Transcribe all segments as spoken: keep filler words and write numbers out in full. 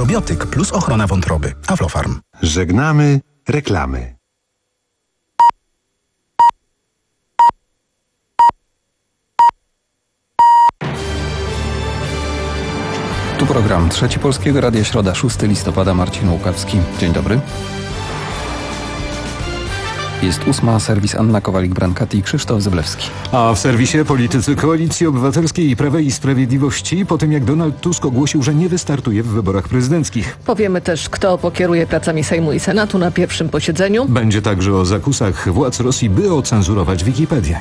Probiotyk plus ochrona wątroby. Aflofarm. Żegnamy reklamy. Tu program Trzeci Polskiego Radia, środa, szóstego listopada, Marcin Łukawski. Dzień dobry. Jest ósma, serwis Anna Kowalik-Brankati i Krzysztof Zyblewski. A w serwisie politycy Koalicji Obywatelskiej i Prawa i Sprawiedliwości po tym, jak Donald Tusk ogłosił, że nie wystartuje w wyborach prezydenckich. Powiemy też, kto pokieruje pracami Sejmu i Senatu na pierwszym posiedzeniu. Będzie także o zakusach władz Rosji, by ocenzurować Wikipedię.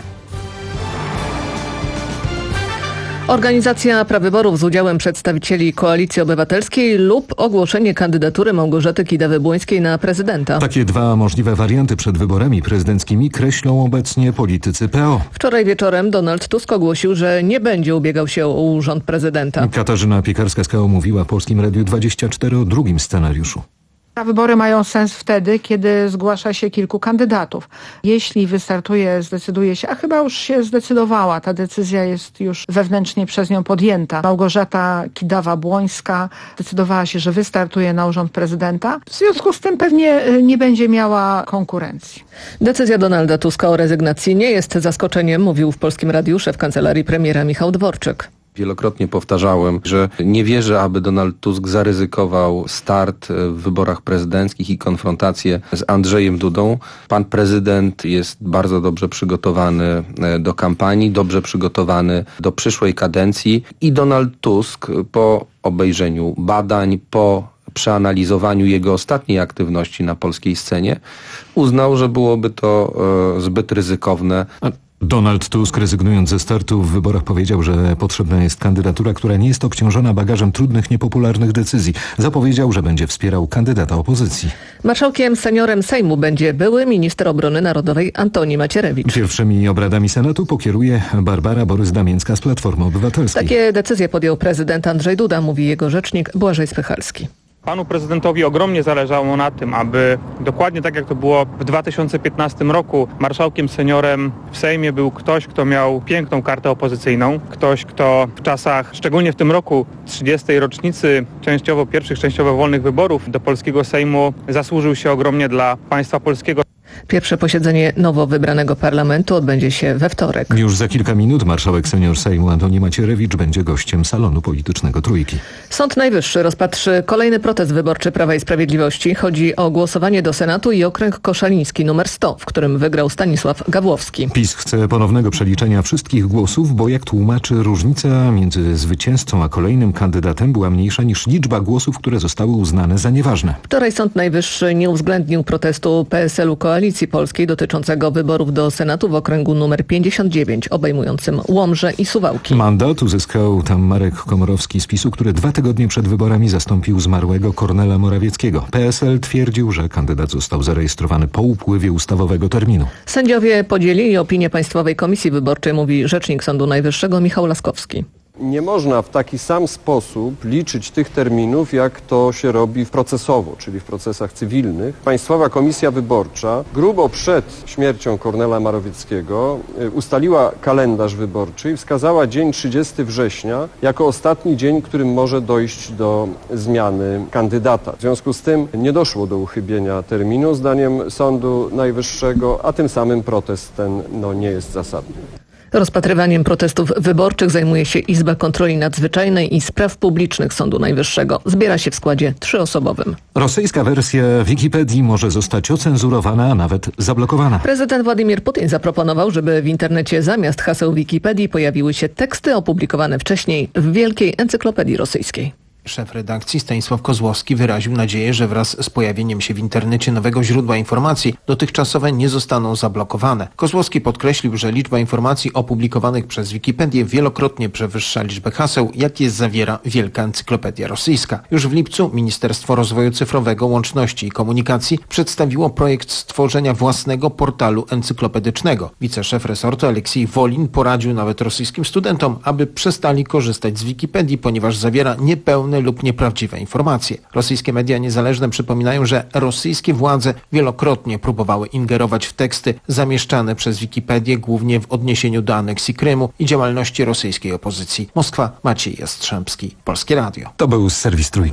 Organizacja prawyborów z udziałem przedstawicieli Koalicji Obywatelskiej lub ogłoszenie kandydatury Małgorzaty Kidawy-Błońskiej na prezydenta. Takie dwa możliwe warianty przed wyborami prezydenckimi kreślą obecnie politycy P O. Wczoraj wieczorem Donald Tusk ogłosił, że nie będzie ubiegał się o urząd prezydenta. Katarzyna Piekarska z K O mówiła w Polskim Radiu dwadzieścia cztery o drugim scenariuszu. Wybory mają sens wtedy, kiedy zgłasza się kilku kandydatów. Jeśli wystartuje, zdecyduje się, a chyba już się zdecydowała, ta decyzja jest już wewnętrznie przez nią podjęta. Małgorzata Kidawa-Błońska zdecydowała się, że wystartuje na urząd prezydenta. W związku z tym pewnie nie będzie miała konkurencji. Decyzja Donalda Tuska o rezygnacji nie jest zaskoczeniem, mówił w Polskim Radiu szef kancelarii premiera Michał Dworczyk. Wielokrotnie powtarzałem, że nie wierzę, aby Donald Tusk zaryzykował start w wyborach prezydenckich i konfrontację z Andrzejem Dudą. Pan prezydent jest bardzo dobrze przygotowany do kampanii, dobrze przygotowany do przyszłej kadencji i Donald Tusk po obejrzeniu badań, po przeanalizowaniu jego ostatniej aktywności na polskiej scenie uznał, że byłoby to e, zbyt ryzykowne. Donald Tusk, rezygnując ze startu w wyborach, powiedział, że potrzebna jest kandydatura, która nie jest obciążona bagażem trudnych, niepopularnych decyzji. Zapowiedział, że będzie wspierał kandydata opozycji. Marszałkiem seniorem Sejmu będzie były minister obrony narodowej Antoni Macierewicz. Pierwszymi obradami Senatu pokieruje Barbara Borys-Damińska z Platformy Obywatelskiej. Takie decyzje podjął prezydent Andrzej Duda, mówi jego rzecznik Błażej Spychalski. Panu prezydentowi ogromnie zależało na tym, aby dokładnie tak jak to było w dwa tysiące piętnastym roku, marszałkiem seniorem w Sejmie był ktoś, kto miał piękną kartę opozycyjną, ktoś, kto w czasach, szczególnie w tym roku, trzydziestej rocznicy częściowo pierwszych, częściowo wolnych wyborów do polskiego Sejmu zasłużył się ogromnie dla państwa polskiego. Pierwsze posiedzenie nowo wybranego parlamentu odbędzie się we wtorek. Już za kilka minut marszałek senior Sejmu Antoni Macierewicz będzie gościem salonu politycznego Trójki. Sąd Najwyższy rozpatrzy kolejny protest wyborczy Prawa i Sprawiedliwości. Chodzi o głosowanie do Senatu i okręg koszaliński numer sto, w którym wygrał Stanisław Gawłowski. PiS chce ponownego przeliczenia wszystkich głosów, bo jak tłumaczy, różnica między zwycięzcą a kolejnym kandydatem była mniejsza niż liczba głosów, które zostały uznane za nieważne. Wczoraj Sąd Najwyższy nie uwzględnił protestu P S L-u Koalicji Polskiej dotyczącego wyborów do Senatu w okręgu numer pięćdziesiąt dziewięć, obejmującym Łomżę i Suwałki. Mandat uzyskał tam Marek Komorowski z PiS-u, który dwa tygodnie przed wyborami zastąpił zmarłego Kornela Morawieckiego. P S L twierdził, że kandydat został zarejestrowany po upływie ustawowego terminu. Sędziowie podzielili opinię Państwowej Komisji Wyborczej, mówi rzecznik Sądu Najwyższego Michał Laskowski. Nie można w taki sam sposób liczyć tych terminów, jak to się robi procesowo, czyli w procesach cywilnych. Państwowa Komisja Wyborcza grubo przed śmiercią Kornela Morawieckiego ustaliła kalendarz wyborczy i wskazała dzień trzydziestego września jako ostatni dzień, w którym może dojść do zmiany kandydata. W związku z tym nie doszło do uchybienia terminu zdaniem Sądu Najwyższego, a tym samym protest ten no, nie jest zasadny. Rozpatrywaniem protestów wyborczych zajmuje się Izba Kontroli Nadzwyczajnej i Spraw Publicznych Sądu Najwyższego. Zbiera się w składzie trzyosobowym. Rosyjska wersja Wikipedii może zostać ocenzurowana, a nawet zablokowana. Prezydent Władimir Putin zaproponował, żeby w internecie zamiast haseł Wikipedii pojawiły się teksty opublikowane wcześniej w Wielkiej Encyklopedii Rosyjskiej. Szef redakcji Stanisław Kozłowski wyraził nadzieję, że wraz z pojawieniem się w internecie nowego źródła informacji dotychczasowe nie zostaną zablokowane. Kozłowski podkreślił, że liczba informacji opublikowanych przez Wikipedię wielokrotnie przewyższa liczbę haseł, jakie zawiera Wielka Encyklopedia Rosyjska. Już w lipcu Ministerstwo Rozwoju Cyfrowego, Łączności i Komunikacji przedstawiło projekt stworzenia własnego portalu encyklopedycznego. Wiceszef resortu Aleksiej Wolin poradził nawet rosyjskim studentom, aby przestali korzystać z Wikipedii, ponieważ zawiera niepełne lub nieprawdziwe informacje. Rosyjskie media niezależne przypominają, że rosyjskie władze wielokrotnie próbowały ingerować w teksty zamieszczane przez Wikipedię, głównie w odniesieniu do aneksji Krymu i działalności rosyjskiej opozycji. Moskwa, Maciej Jastrzębski, Polskie Radio. To był serwis Trójki.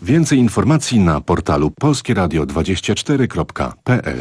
Więcej informacji na portalu polskie radio dwadzieścia cztery kropka p l.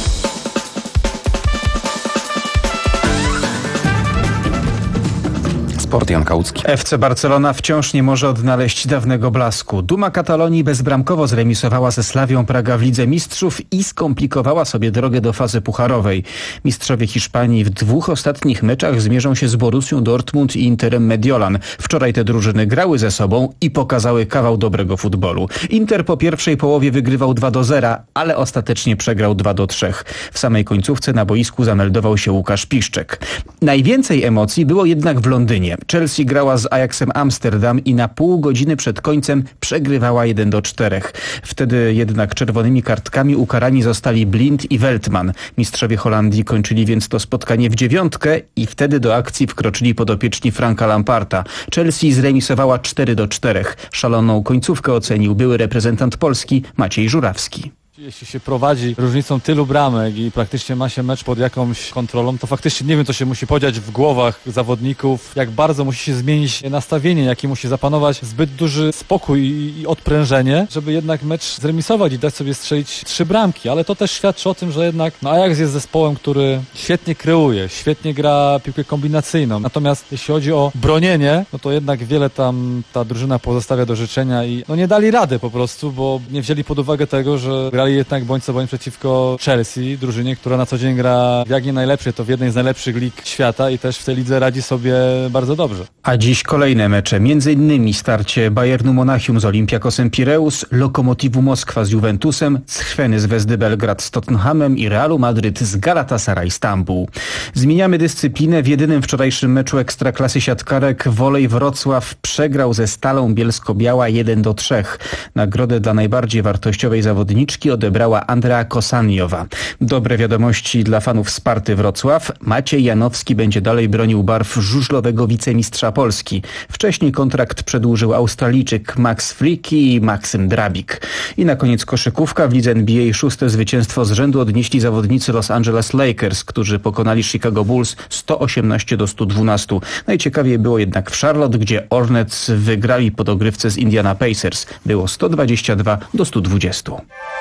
Sport, Jan Kałucki. F C Barcelona wciąż nie może odnaleźć dawnego blasku. Duma Katalonii bezbramkowo zremisowała ze Slawią Praga w Lidze Mistrzów i skomplikowała sobie drogę do fazy pucharowej. Mistrzowie Hiszpanii w dwóch ostatnich meczach zmierzą się z Borussią Dortmund i Interem Mediolan. Wczoraj te drużyny grały ze sobą i pokazały kawał dobrego futbolu. Inter po pierwszej połowie wygrywał dwa do zera, ale ostatecznie przegrał dwa do trzech. W samej końcówce na boisku zameldował się Łukasz Piszczek. Najwięcej emocji było jednak w Londynie. Chelsea grała z Ajaxem Amsterdam i na pół godziny przed końcem przegrywała jeden do czterech. Wtedy jednak czerwonymi kartkami ukarani zostali Blind i Veltman. Mistrzowie Holandii kończyli więc to spotkanie w dziewiątkę i wtedy do akcji wkroczyli podopieczni Franka Lamparta. Chelsea zremisowała cztery do czterech. Szaloną końcówkę ocenił były reprezentant Polski Maciej Żurawski. Jeśli się prowadzi różnicą tylu bramek i praktycznie ma się mecz pod jakąś kontrolą, to faktycznie nie wiem, co się musi podziać w głowach zawodników, jak bardzo musi się zmienić nastawienie, jaki musi zapanować zbyt duży spokój i odprężenie, żeby jednak mecz zremisować i dać sobie strzelić trzy bramki, ale to też świadczy o tym, że jednak no Ajax jest zespołem, który świetnie kreuje, świetnie gra piłkę kombinacyjną, natomiast jeśli chodzi o bronienie, no to jednak wiele tam ta drużyna pozostawia do życzenia i no nie dali rady po prostu, bo nie wzięli pod uwagę tego, że grali jednak bądź co bądź przeciwko Chelsea, drużynie, która na co dzień gra jak nie najlepsze, to w jednej z najlepszych lig świata i też w tej lidze radzi sobie bardzo dobrze. A dziś kolejne mecze, między innymi starcie Bayernu Monachium z Olympiakosem Pireus, Lokomotivu Moskwa z Juventusem, Crveny Zvezdy Belgrad z Tottenhamem i Realu Madryt z Galatasaray Stambuł. Zmieniamy dyscyplinę. W jedynym wczorajszym meczu Ekstraklasy siatkarek Wolej Wrocław przegrał ze Stalą Bielsko-Biała jeden do trzech. Nagrodę dla najbardziej wartościowej zawodniczki odebrała Andrea Kosaniowa. Dobre wiadomości dla fanów Sparty Wrocław. Maciej Janowski będzie dalej bronił barw żużlowego wicemistrza Polski. Wcześniej kontrakt przedłużył Australijczyk Max Fricke i Maksym Drabik. I na koniec koszykówka. W lidze N B A szóste zwycięstwo z rzędu odnieśli zawodnicy Los Angeles Lakers, którzy pokonali Chicago Bulls sto osiemnaście do stu dwunastu. Najciekawiej było jednak w Charlotte, gdzie Hornets wygrali po dogrywce z Indiana Pacers. Było sto dwadzieścia dwa do stu dwudziestu.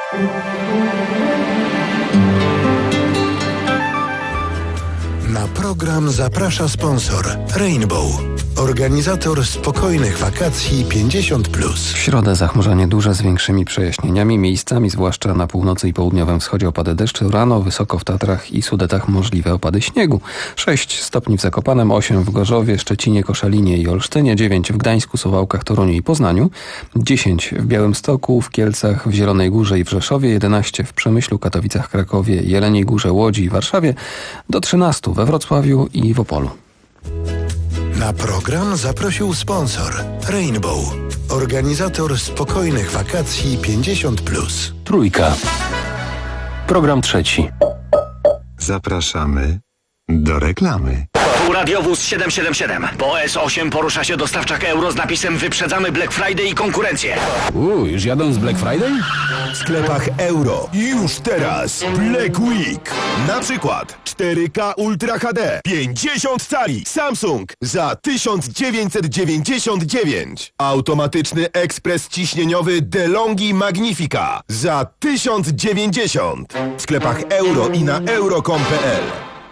Na program zaprasza sponsor Rainbow, organizator spokojnych wakacji pięćdziesiąt plus. W środę zachmurzenie duże z większymi przejaśnieniami, miejscami zwłaszcza na północy i południowym wschodzie opady deszczu, rano wysoko w Tatrach i Sudetach możliwe opady śniegu. sześć stopni w Zakopanem, osiem w Gorzowie, Szczecinie, Koszalinie i Olsztynie, dziewięć w Gdańsku, Suwałkach, Toruniu i Poznaniu, dziesięć w Białymstoku, w Kielcach, w Zielonej Górze i w Rzeszowie, jedenaście w Przemyślu, Katowicach, Krakowie, Jeleniej Górze, Łodzi i Warszawie, do trzynastu we Wrocławiu i w Opolu. Na program zaprosił sponsor Rainbow, organizator spokojnych wakacji pięćdziesiąt plus. Trójka. Program trzeci. Zapraszamy do reklamy. Tu radiowóz siedem siedem siedem. Po S osiem porusza się dostawczak euro z napisem "Wyprzedzamy Black Friday i konkurencję". Uuu, już jadą z Black Friday? W sklepach euro już teraz Black Week. Na przykład cztery K Ultra H D pięćdziesiąt cali Samsung za tysiąc dziewięćset dziewięćdziesiąt dziewięć. Automatyczny ekspres ciśnieniowy DeLonghi Magnifica za tysiąc dziewięćdziesiąt. W sklepach euro i na euro kropka com kropka p l.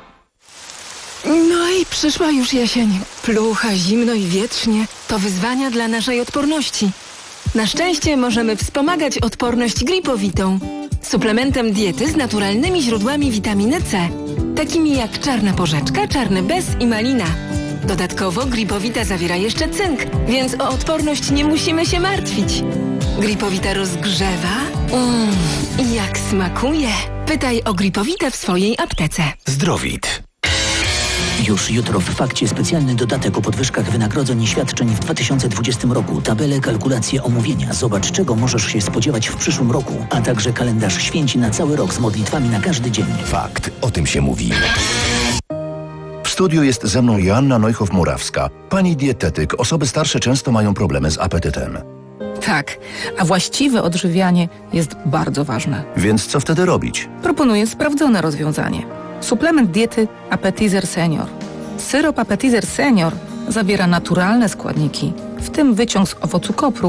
No i przyszła już jesień. Plucha, zimno i wietrznie. To wyzwania dla naszej odporności. Na szczęście możemy wspomagać odporność gripowitą. Suplementem diety z naturalnymi źródłami witaminy C. Takimi jak czarna porzeczka, czarny bez i malina. Dodatkowo gripowita zawiera jeszcze cynk, więc o odporność nie musimy się martwić. Gripowita rozgrzewa. Mmm, i jak smakuje. Pytaj o gripowitę w swojej aptece. Zdrowit. Już jutro w Fakcie specjalny dodatek o podwyżkach wynagrodzeń i świadczeń w dwa tysiące dwudziestym roku. Tabele, kalkulacje, omówienia. Zobacz, czego możesz się spodziewać w przyszłym roku. A także kalendarz święci na cały rok z modlitwami na każdy dzień. Fakt. O tym się mówi. W studiu jest ze mną Joanna Neuchow-Murawska. Pani dietetyk. Osoby starsze często mają problemy z apetytem. Tak, a właściwe odżywianie jest bardzo ważne. Więc co wtedy robić? Proponuję sprawdzone rozwiązanie. Suplement diety Appetizer Senior. Syrop Appetizer Senior zawiera naturalne składniki, w tym wyciąg z owocu kopru,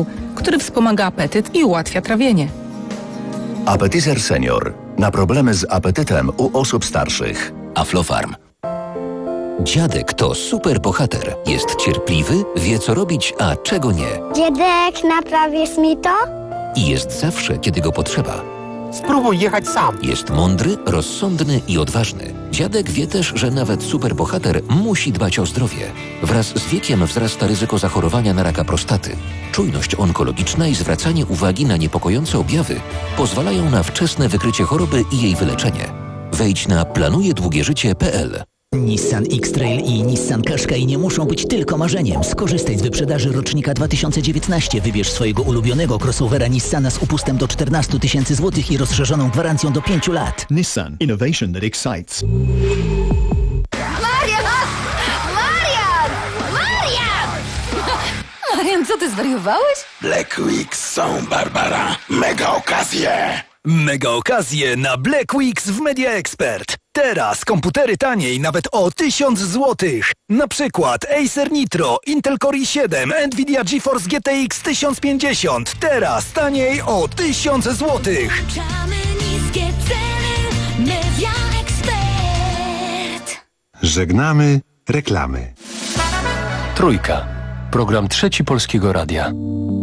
który wspomaga apetyt i ułatwia trawienie. Appetizer Senior. Na problemy z apetytem u osób starszych. Aflofarm. Dziadek to super bohater. Jest cierpliwy, wie co robić, a czego nie. Dziadek, naprawisz mi to? I jest zawsze, kiedy go potrzeba. Spróbuj jechać sam. Jest mądry, rozsądny i odważny. Dziadek wie też, że nawet superbohater musi dbać o zdrowie. Wraz z wiekiem wzrasta ryzyko zachorowania na raka prostaty. Czujność onkologiczna i zwracanie uwagi na niepokojące objawy pozwalają na wczesne wykrycie choroby i jej wyleczenie. Wejdź na planuje długie życie kropka p l. Nissan X-Trail i Nissan Qashqai nie muszą być tylko marzeniem. Skorzystaj z wyprzedaży rocznika dwa tysiące dziewiętnaście. Wybierz swojego ulubionego crossovera Nissana z upustem do czternaście tysięcy złotych i rozszerzoną gwarancją do pięciu lat. Nissan. Innovation that excites. Marian! Marian! Marian! Marian, co ty zwariowałeś? Black Weeks są, Barbara. Mega okazje! Mega okazje na Black Weeks w Media Expert. Teraz komputery taniej nawet o tysiąc złotych. Na przykład Acer Nitro, Intel Core i siedem, Nvidia GeForce G T X tysiąc pięćdziesiąt. Teraz taniej o tysiąc złotych. Niskie ceny, Media Expert. Żegnamy reklamy. Trójka. Program Trzeci Polskiego Radia.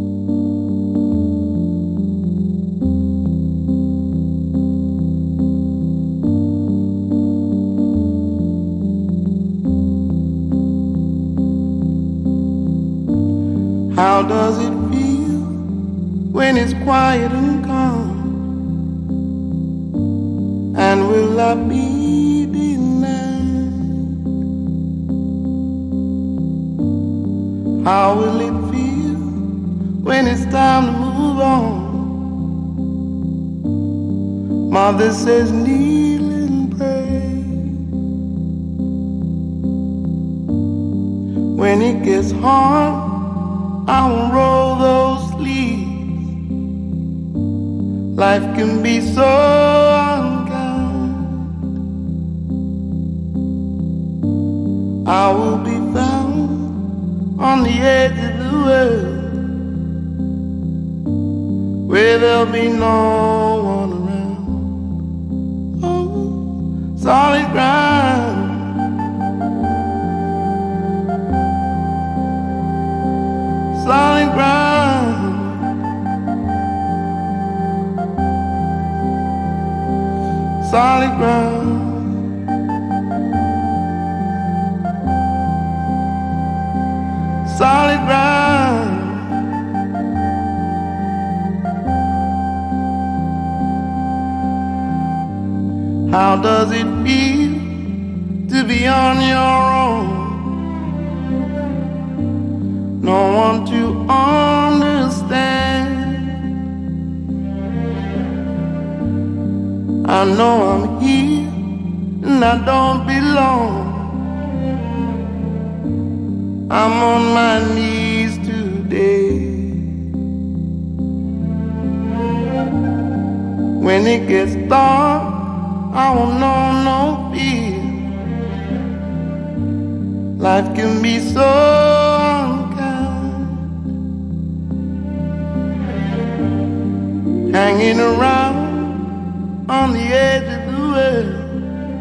How does it feel when it's quiet and calm? And will I be denied? How will it feel when it's time to move on? Mother says kneel and pray. When it gets hard, I will roll those sleeves. Life can be so unkind. I will be found on the edge of the world, where there'll be no one around. Oh, solid ground. Solid ground. Solid ground. Solid ground. How does it feel to be on your own? No one to understand. I know I'm here and I don't belong. I'm on my knees today. When it gets dark, I won't know no fear. Life can be so hanging around on the edge of the world.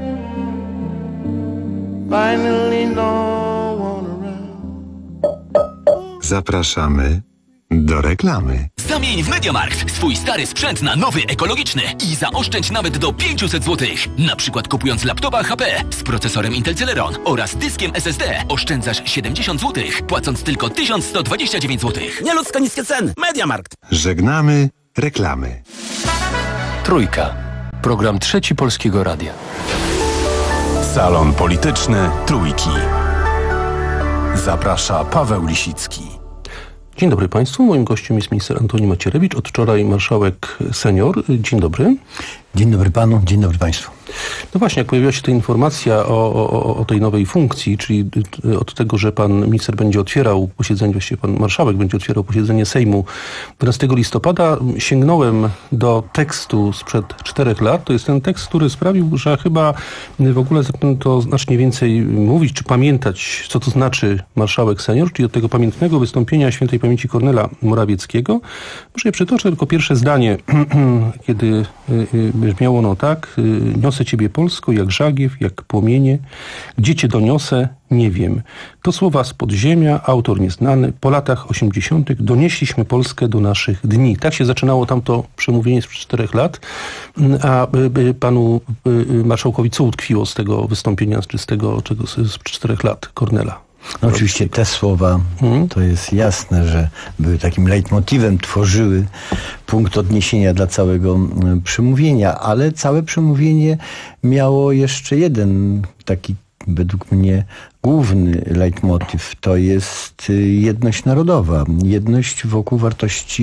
Finally no one around. Zapraszamy do reklamy. Zamień w MediaMarkt swój stary sprzęt na nowy, ekologiczny i zaoszczędź nawet do pięćset złotych. Na przykład kupując laptopa H P z procesorem Intel Celeron oraz dyskiem S S D oszczędzasz siedemdziesiąt złotych, płacąc tylko tysiąc sto dwadzieścia dziewięć złotych. Nieludzko niskie ceny. MediaMarkt. Żegnamy reklamy. Trójka. Program Trzeci Polskiego Radia. Salon Polityczny Trójki. Zaprasza Paweł Lisicki. Dzień dobry Państwu. Moim gościem jest minister Antoni Macierewicz, od wczoraj marszałek senior. Dzień dobry. Dzień dobry panu, dzień dobry państwu. No właśnie, jak pojawiła się ta informacja o, o, o tej nowej funkcji, czyli od tego, że pan minister będzie otwierał posiedzenie, właściwie pan marszałek będzie otwierał posiedzenie Sejmu dwunastego listopada, sięgnąłem do tekstu sprzed czterech lat. To jest ten tekst, który sprawił, że chyba w ogóle to znacznie więcej mówić, czy pamiętać, co to znaczy marszałek senior, czyli od tego pamiętnego wystąpienia świętej pamięci Kornela Morawieckiego. Może je przytoczę tylko pierwsze zdanie, kiedy brzmiało ono tak: niosę Ciebie Polsko, jak żagiew, jak płomienie. Gdzie Cię doniosę, nie wiem. To słowa z podziemia, autor nieznany. Po latach osiemdziesiątych donieśliśmy Polskę do naszych dni. Tak się zaczynało tamto przemówienie sprzed czterech lat. A panu marszałkowi co utkwiło z tego wystąpienia, czy z tego czego z czterech lat Kornela? No oczywiście te słowa, hmm? to jest jasne, że były takim leitmotivem, tworzyły punkt odniesienia dla całego przemówienia, ale całe przemówienie miało jeszcze jeden taki, według mnie, główny leitmotiv. To jest jedność narodowa, jedność wokół wartości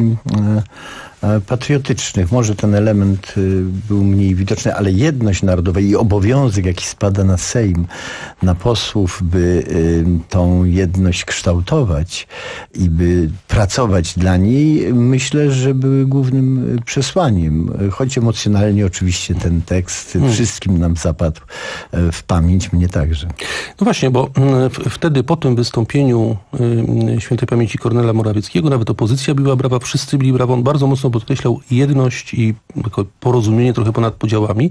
patriotycznych. Może ten element był mniej widoczny, ale jedność narodowa i obowiązek, jaki spada na Sejm, na posłów, by tą jedność kształtować i by pracować dla niej, myślę, że były głównym przesłaniem. Choć emocjonalnie oczywiście ten tekst hmm. wszystkim nam zapadł w pamięć, mnie także. No właśnie, bo wtedy po tym wystąpieniu świętej pamięci Kornela Morawieckiego nawet opozycja biła brawa, wszyscy byli brawa. On bardzo mocno podkreślał jedność i porozumienie trochę ponad podziałami.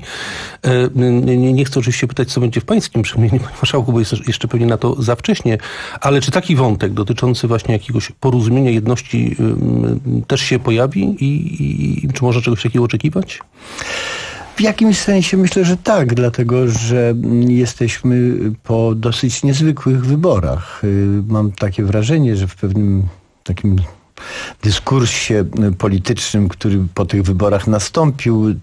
Nie, nie chcę oczywiście pytać, co będzie w pańskim przemówieniu, panie marszałku, bo jest jeszcze pewnie na to za wcześnie, ale czy taki wątek dotyczący właśnie jakiegoś porozumienia, jedności też się pojawi i, i czy można czegoś takiego oczekiwać? W jakimś sensie myślę, że tak, dlatego że jesteśmy po dosyć niezwykłych wyborach. Mam takie wrażenie, że w pewnym takim dyskursie politycznym, który po tych wyborach nastąpił,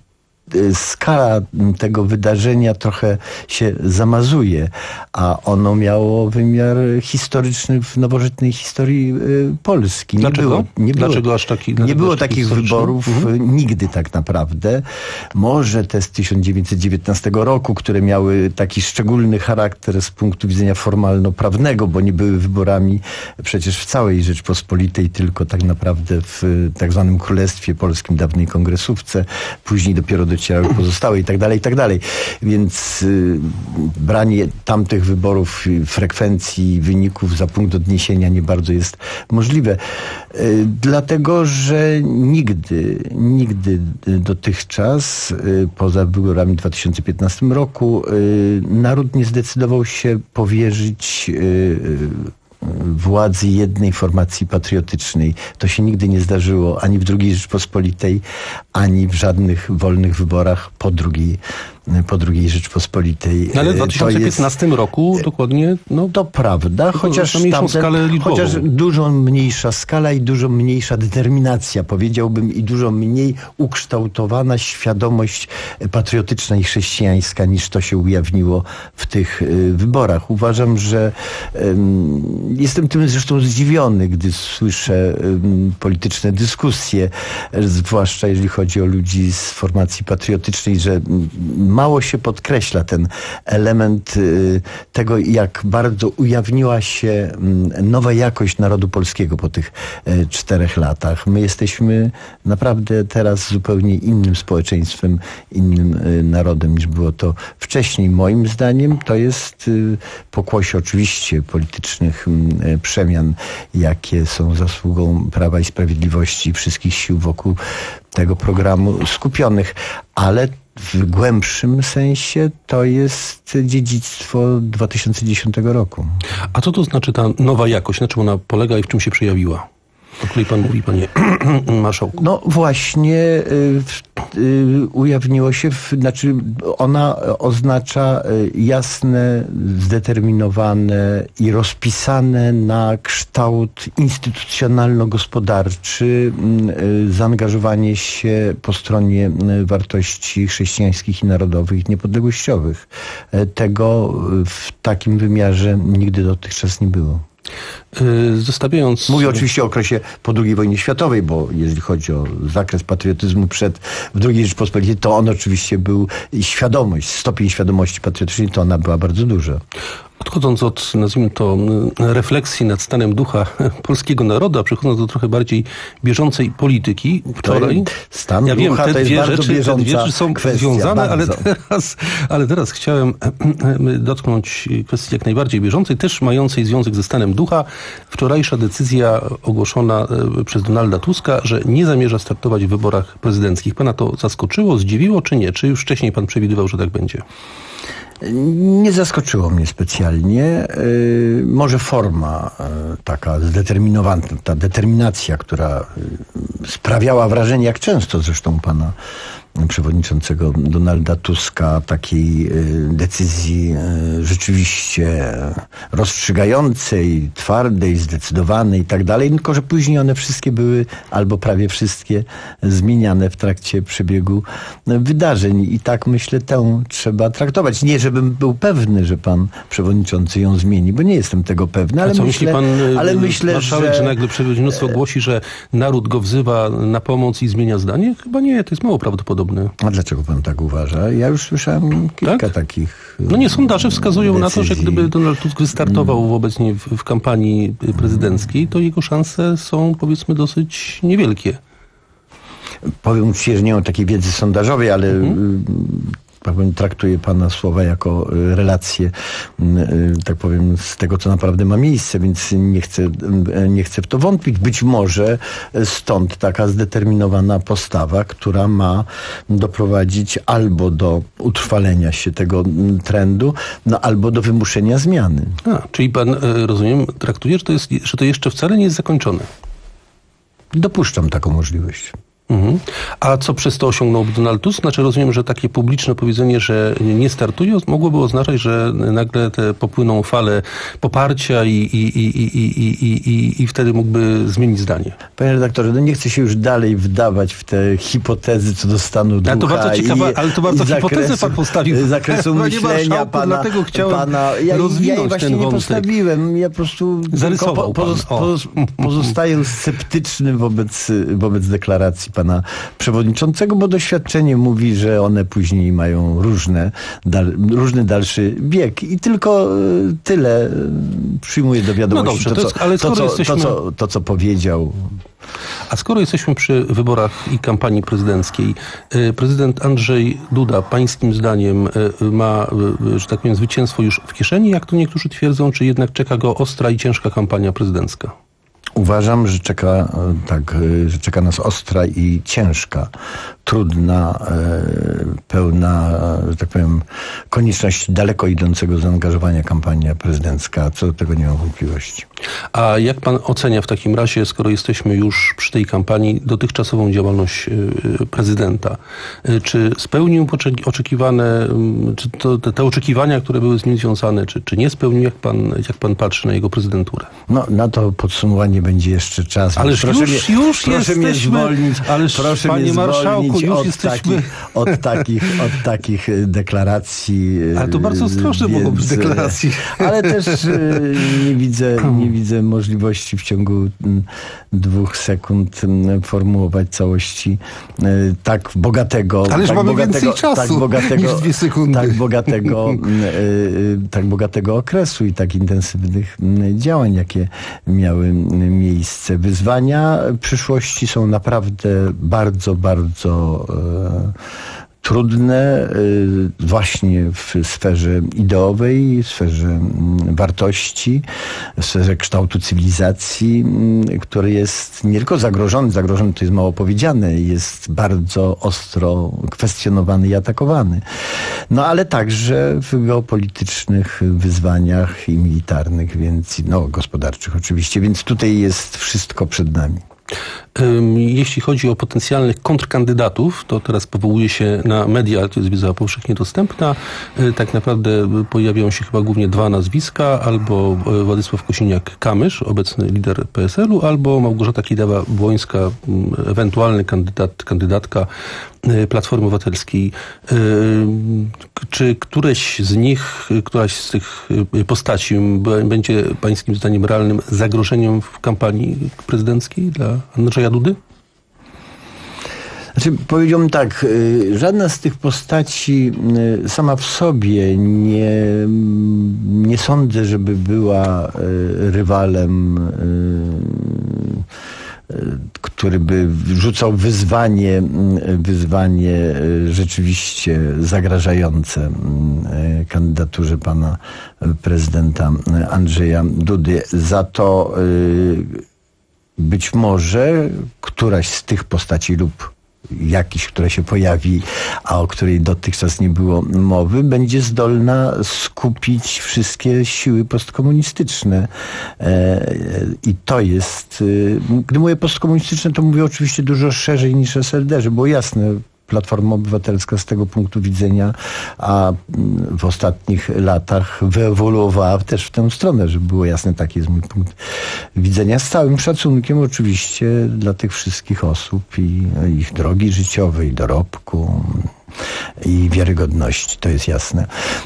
skala tego wydarzenia trochę się zamazuje, a ono miało wymiar historyczny w nowożytnej historii Polski. Nie Dlaczego? Było, nie Dlaczego było, aż taki? Nie było aż taki takich wyborów mhm. nigdy tak naprawdę. Może te z tysiąc dziewięćset dziewiętnastego roku, które miały taki szczególny charakter z punktu widzenia formalno-prawnego, bo nie były wyborami przecież w całej Rzeczpospolitej, tylko tak naprawdę w tak zwanym Królestwie Polskim, dawnej kongresówce, później dopiero do pozostałe i tak dalej, i tak dalej. Więc y, branie tamtych wyborów, frekwencji, wyników za punkt odniesienia nie bardzo jest możliwe. Y, dlatego, że nigdy, nigdy dotychczas, y, poza wyborami w dwa tysiące piętnastym roku, y, naród nie zdecydował się powierzyć y, y, władzy jednej formacji patriotycznej. To się nigdy nie zdarzyło ani w drugiej Rzeczpospolitej, ani w żadnych wolnych wyborach po drugiej, po drugiej Rzeczpospolitej. Ale w dwa tysiące piętnastym jest, roku dokładnie... No, to prawda, chociaż, tamten, skalę chociaż dużo mniejsza skala i dużo mniejsza determinacja, powiedziałbym, i dużo mniej ukształtowana świadomość patriotyczna i chrześcijańska, niż to się ujawniło w tych y, wyborach. Uważam, że y, jestem tym zresztą zdziwiony, gdy słyszę y, polityczne dyskusje, zwłaszcza jeżeli chodzi o ludzi z formacji patriotycznej, że mało się podkreśla ten element y, tego, jak bardzo ujawniła się y, nowa jakość narodu polskiego po tych y, czterech latach. My jesteśmy naprawdę teraz zupełnie innym społeczeństwem, innym y, narodem, niż było to wcześniej. Moim zdaniem to jest y, pokłosie oczywiście politycznych y, przemian, jakie są zasługą Prawa i Sprawiedliwości i wszystkich sił wokół tego programu skupionych, ale w głębszym sensie to jest dziedzictwo dwa tysiące dziesiątego roku. A co to znaczy ta nowa jakość? Na czym ona polega i w czym się przejawiła? O której pan mówi, panie marszałku. No właśnie y, y, ujawniło się, w, znaczy ona oznacza jasne, zdeterminowane i rozpisane na kształt instytucjonalno-gospodarczy y, zaangażowanie się po stronie wartości chrześcijańskich i narodowych, niepodległościowych. Tego w takim wymiarze nigdy dotychczas nie było. Zostawiając... Mówię oczywiście o okresie po drugiej wojnie światowej, bo jeżeli chodzi o zakres patriotyzmu przed w drugiej Rzeczpospolitej, to on oczywiście był i świadomość, stopień świadomości patriotycznej, to ona była bardzo duża. Odchodząc od, nazwijmy to, refleksji nad stanem ducha polskiego narodu, a przechodząc do trochę bardziej bieżącej polityki, wczoraj... Stan ja ducha wiem, te to jest dwie bardzo rzeczy, bieżąca te dwie rzeczy są kwestia, związane, ale bardzo. teraz, ale teraz chciałem dotknąć kwestii jak najbardziej bieżącej, też mającej związek ze stanem ducha. Wczorajsza decyzja ogłoszona przez Donalda Tuska, że nie zamierza startować w wyborach prezydenckich. Pana to zaskoczyło, zdziwiło, czy nie? Czy już wcześniej pan przewidywał, że tak będzie? Nie zaskoczyło mnie specjalnie. Yy, może forma yy, taka zdeterminowana, ta determinacja, która yy, sprawiała wrażenie, jak często zresztą pana przewodniczącego Donalda Tuska, takiej yy, decyzji yy, rzeczywiście rozstrzygającej, twardej, zdecydowanej i tak dalej, tylko że później one wszystkie były, albo prawie wszystkie, zmieniane w trakcie przebiegu wydarzeń. I tak myślę, tę trzeba traktować. Nie, żebym był pewny, że pan przewodniczący ją zmieni, bo nie jestem tego pewny, ale A co myślę, myśli pan, ale myślę, marszałek, że... że nagle przewodnictwo głosi, że naród go wzywa na pomoc i zmienia zdanie? Chyba nie, to jest mało prawdopodobne. A dlaczego pan tak uważa? Ja już słyszałem kilka tak? takich... No nie, sondaże wskazują decyzji. na to, że gdyby Donald Tusk wystartował hmm. obecnie w, w kampanii prezydenckiej, to jego szanse są, powiedzmy, dosyć niewielkie. Powiem ci, że nie mam takiej wiedzy sondażowej, ale hmm. powiem, traktuję pana słowa jako relację, tak powiem, z tego, co naprawdę ma miejsce, więc nie chcę, nie chcę w to wątpić. Być może stąd taka zdeterminowana postawa, która ma doprowadzić albo do utrwalenia się tego trendu, no albo do wymuszenia zmiany. A, czyli pan, rozumiem, traktuje, że to, jest, że to jeszcze wcale nie jest zakończone. Dopuszczam taką możliwość. Mhm. A co przez to osiągnąłby Donald Tusk? Znaczy rozumiem, że takie publiczne powiedzenie, że nie startuje, mogłoby oznaczać, że nagle te popłyną fale poparcia i, i, i, i, i, i, i, i wtedy mógłby zmienić zdanie. Panie redaktorze, no nie chcę się już dalej wdawać w te hipotezy co do stanu ducha. Ale to bardzo ciekawe, i, ale to bardzo hipotezę zakresu, pan postawił. Zakresu myślenia pana. Dlatego chciałem pana, ja, rozwinąć ja właśnie ten nie wątek. postawiłem. Ja po prostu zarysował po, pozost, pozost, pozostaję sceptyczny wobec, wobec deklaracji pana przewodniczącego, bo doświadczenie mówi, że one później mają różne, dal, różny dalszy bieg. I tylko tyle przyjmuję do wiadomości. No dobrze, to, to, jest, ale to, co, jesteśmy... to, co, to, co powiedział. A skoro jesteśmy przy wyborach i kampanii prezydenckiej, prezydent Andrzej Duda pańskim zdaniem ma, że tak powiem, zwycięstwo już w kieszeni, jak to niektórzy twierdzą, czy jednak czeka go ostra i ciężka kampania prezydencka? Uważam, że czeka, tak, że czeka nas ostra i ciężka, trudna, pełna, że tak powiem, konieczność daleko idącego zaangażowania kampania prezydencka. Co do tego nie mam wątpliwości. A jak pan ocenia w takim razie, skoro jesteśmy już przy tej kampanii, dotychczasową działalność prezydenta? Czy spełnił oczekiwane, czy to, te, te oczekiwania, które były z nim związane, czy, czy nie spełnił, jak pan, jak pan patrzy na jego prezydenturę? No, na to podsumowanie będzie jeszcze czas. Ależ proszę już, mnie, już proszę jesteśmy, mnie zwolnić, ależ proszę panie mnie marszałku, już od jesteśmy... Takich, od, takich, od takich deklaracji. Ale to bardzo ostrożne więc, mogą być deklaracje. Ale też nie widzę, nie widzę możliwości w ciągu dwóch sekund formułować całości tak bogatego... Ależ tak mamy bogatego, więcej czasu tak bogatego, niż dwie sekundy. Tak bogatego, tak bogatego okresu i tak intensywnych działań, jakie miały miejsce. Wyzwania przyszłości są naprawdę bardzo, bardzo e, trudne właśnie w sferze ideowej, w sferze wartości, w sferze kształtu cywilizacji, który jest nie tylko zagrożony, zagrożony to jest mało powiedziane, jest bardzo ostro kwestionowany i atakowany. No ale także w geopolitycznych wyzwaniach i militarnych, więc no gospodarczych oczywiście, więc tutaj jest wszystko przed nami. Jeśli chodzi o potencjalnych kontrkandydatów, to teraz powołuje się na media, ale to jest wiedza powszechnie dostępna. Tak naprawdę pojawiają się chyba głównie dwa nazwiska, albo Władysław Kosiniak-Kamysz, obecny lider P S L u, albo Małgorzata Kidawa-Błońska, ewentualny kandydat, kandydatka Platformy Obywatelskiej. Czy któreś z nich, któraś z tych postaci będzie pańskim zdaniem realnym zagrożeniem w kampanii prezydenckiej dla Andrzeja Dudy? Znaczy, powiedziałbym tak, żadna z tych postaci sama w sobie nie, nie sądzę, żeby była rywalem, który by rzucał wyzwanie, wyzwanie rzeczywiście zagrażające kandydaturze pana prezydenta Andrzeja Dudy. Za to być może któraś z tych postaci lub jakiś, która się pojawi, a o której dotychczas nie było mowy, będzie zdolna skupić wszystkie siły postkomunistyczne. I to jest... Gdy mówię postkomunistyczne, to mówię oczywiście dużo szerzej niż S L D, żeby było jasne. Platforma Obywatelska z tego punktu widzenia, a w ostatnich latach wyewoluowała też w tę stronę, żeby było jasne, taki jest mój punkt widzenia. Z całym szacunkiem oczywiście dla tych wszystkich osób i ich drogi życiowej, dorobku i wiarygodności, to jest jasne.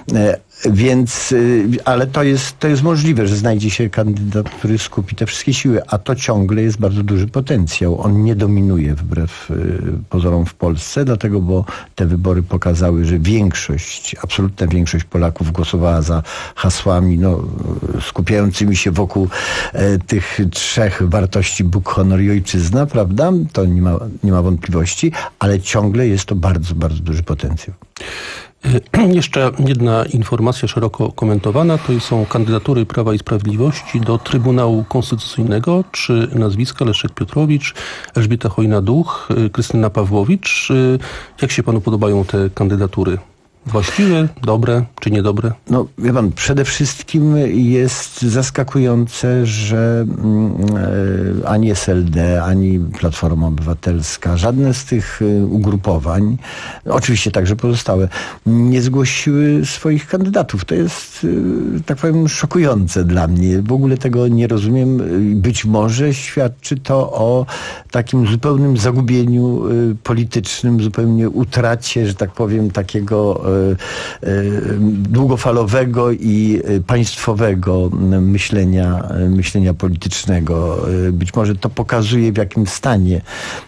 Więc, ale to jest, to jest możliwe, że znajdzie się kandydat, który skupi te wszystkie siły, a to ciągle jest bardzo duży potencjał. On nie dominuje wbrew pozorom w Polsce, dlatego, bo te wybory pokazały, że większość, absolutna większość Polaków głosowała za hasłami no, skupiającymi się wokół e, tych trzech wartości: Bóg, honor i ojczyzna, prawda? To nie ma, nie ma wątpliwości, ale ciągle jest to bardzo, bardzo duży potencjał. Jeszcze jedna informacja szeroko komentowana, to są kandydatury Prawa i Sprawiedliwości do Trybunału Konstytucyjnego. Trzy nazwiska: Leszek Piotrowicz, Elżbieta Chojna-Duch, Krystyna Pawłowicz. Jak się panu podobają te kandydatury? Właściwe, dobre czy niedobre? No, wie pan, przede wszystkim jest zaskakujące, że e, ani S L D, ani Platforma Obywatelska, żadne z tych ugrupowań, oczywiście także pozostałe, nie zgłosiły swoich kandydatów. To jest, e, tak powiem, szokujące dla mnie. W ogóle tego nie rozumiem. Być może świadczy to o takim zupełnym zagubieniu e, politycznym, zupełnie utracie, że tak powiem, takiego e, długofalowego i państwowego myślenia, myślenia politycznego. Być może to pokazuje, w jakim stanie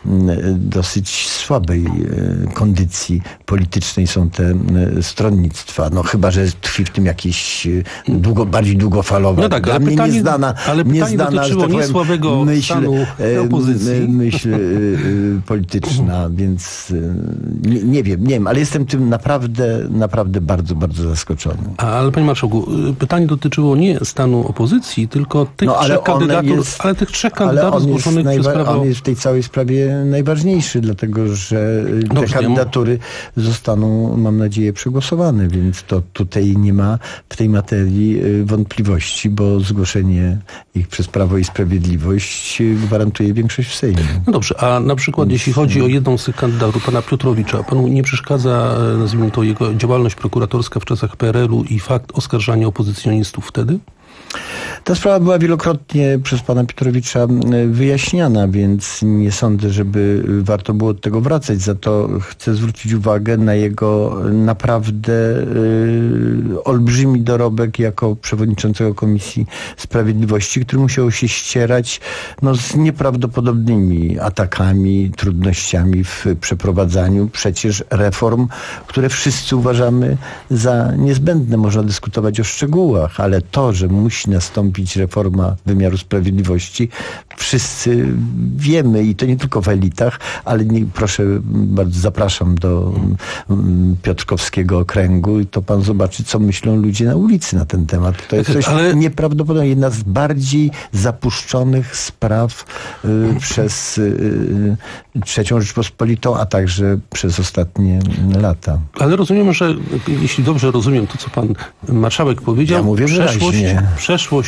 dosyć słabej kondycji politycznej są te stronnictwa. No chyba, że tkwi w tym jakieś długo, bardziej długofalowe. No tak, ale mnie pytanie, niezdana, ale pytanie niezdana, dotyczyło tak powiem, nie słabego myśl, stanu opozycji. Myśl polityczna, więc nie, nie wiem, nie wiem, ale jestem tym naprawdę naprawdę bardzo, bardzo zaskoczony. Ale panie marszałku, pytanie dotyczyło nie stanu opozycji, tylko tych no, trzech kandydatów, jest, ale tych trzech kandydatów zgłoszonych najwa- przez Prawo... On jest w tej całej sprawie najważniejszy, dlatego że Dobrze, te kandydatury ja... zostaną, mam nadzieję, przegłosowane, więc to tutaj nie ma w tej materii wątpliwości, bo zgłoszenie ich przez Prawo i Sprawiedliwość gwarantuje większość w Sejmie. No dobrze, a na przykład jeśli chodzi o jedną z tych kandydatów, pana Piotrowicza, panu nie przeszkadza, nazwijmy to, jego działalność prokuratorska w czasach P R L u i fakt oskarżania opozycjonistów wtedy? Ta sprawa była wielokrotnie przez pana Piotrowicza wyjaśniana, więc nie sądzę, żeby warto było do tego wracać. Za to chcę zwrócić uwagę na jego naprawdę y, olbrzymi dorobek jako przewodniczącego Komisji Sprawiedliwości, który musiał się ścierać no, z nieprawdopodobnymi atakami, trudnościami w przeprowadzaniu przecież reform, które wszyscy uważamy za niezbędne. Można dyskutować o szczegółach, ale to, że musi nastąpić reforma wymiaru sprawiedliwości, wszyscy wiemy i to nie tylko w elitach, ale nie, proszę, bardzo zapraszam do um, Piotrkowskiego Okręgu i to pan zobaczy, co myślą ludzie na ulicy na ten temat. To jest coś ale... nieprawdopodobnego. Jedna z bardziej zapuszczonych spraw y, przez y, Trzecią Rzeczpospolitą, a także przez ostatnie lata. Ale rozumiem, że jeśli dobrze rozumiem to, co pan marszałek powiedział, ja mówię przeszłość, przeszłość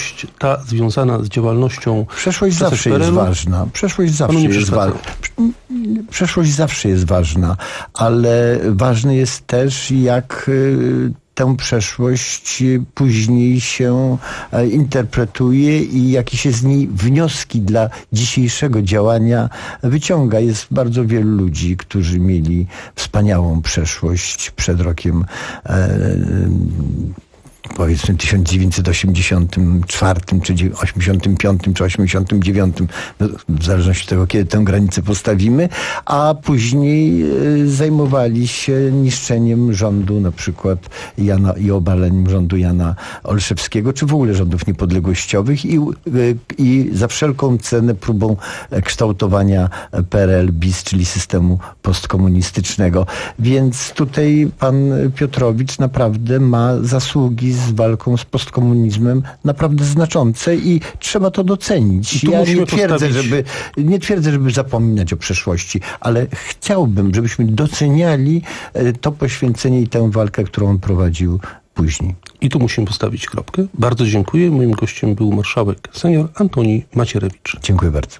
przeszłość, ta związana z działalnością... Przeszłość zawsze jest ważna. Przeszłość zawsze jest ważna. Przeszłość zawsze jest ważna, ale ważne jest też, jak tę przeszłość później się interpretuje i jakie się z niej wnioski dla dzisiejszego działania wyciąga. Jest bardzo wielu ludzi, którzy mieli wspaniałą przeszłość przed rokiem e, powiedzmy tysiąc dziewięćset osiemdziesiątym czwartym, czy osiemdziesiątym piątym, czy osiemdziesiątym dziewiątym, no, w zależności od tego, kiedy tę granicę postawimy, a później y, zajmowali się niszczeniem rządu, na przykład Jana, i obaleniem rządu Jana Olszewskiego, czy w ogóle rządów niepodległościowych i, y, i za wszelką cenę próbą kształtowania P R L bis, czyli systemu postkomunistycznego. Więc tutaj pan Piotrowicz naprawdę ma zasługi z walką z postkomunizmem naprawdę znaczące i trzeba to docenić. Ja nie twierdzę, postawić... żeby, nie twierdzę, żeby zapominać o przeszłości, ale chciałbym, żebyśmy doceniali to poświęcenie i tę walkę, którą on prowadził później. I tu musimy postawić kropkę. Bardzo dziękuję. Moim gościem był marszałek senior Antoni Macierewicz. Dziękuję bardzo.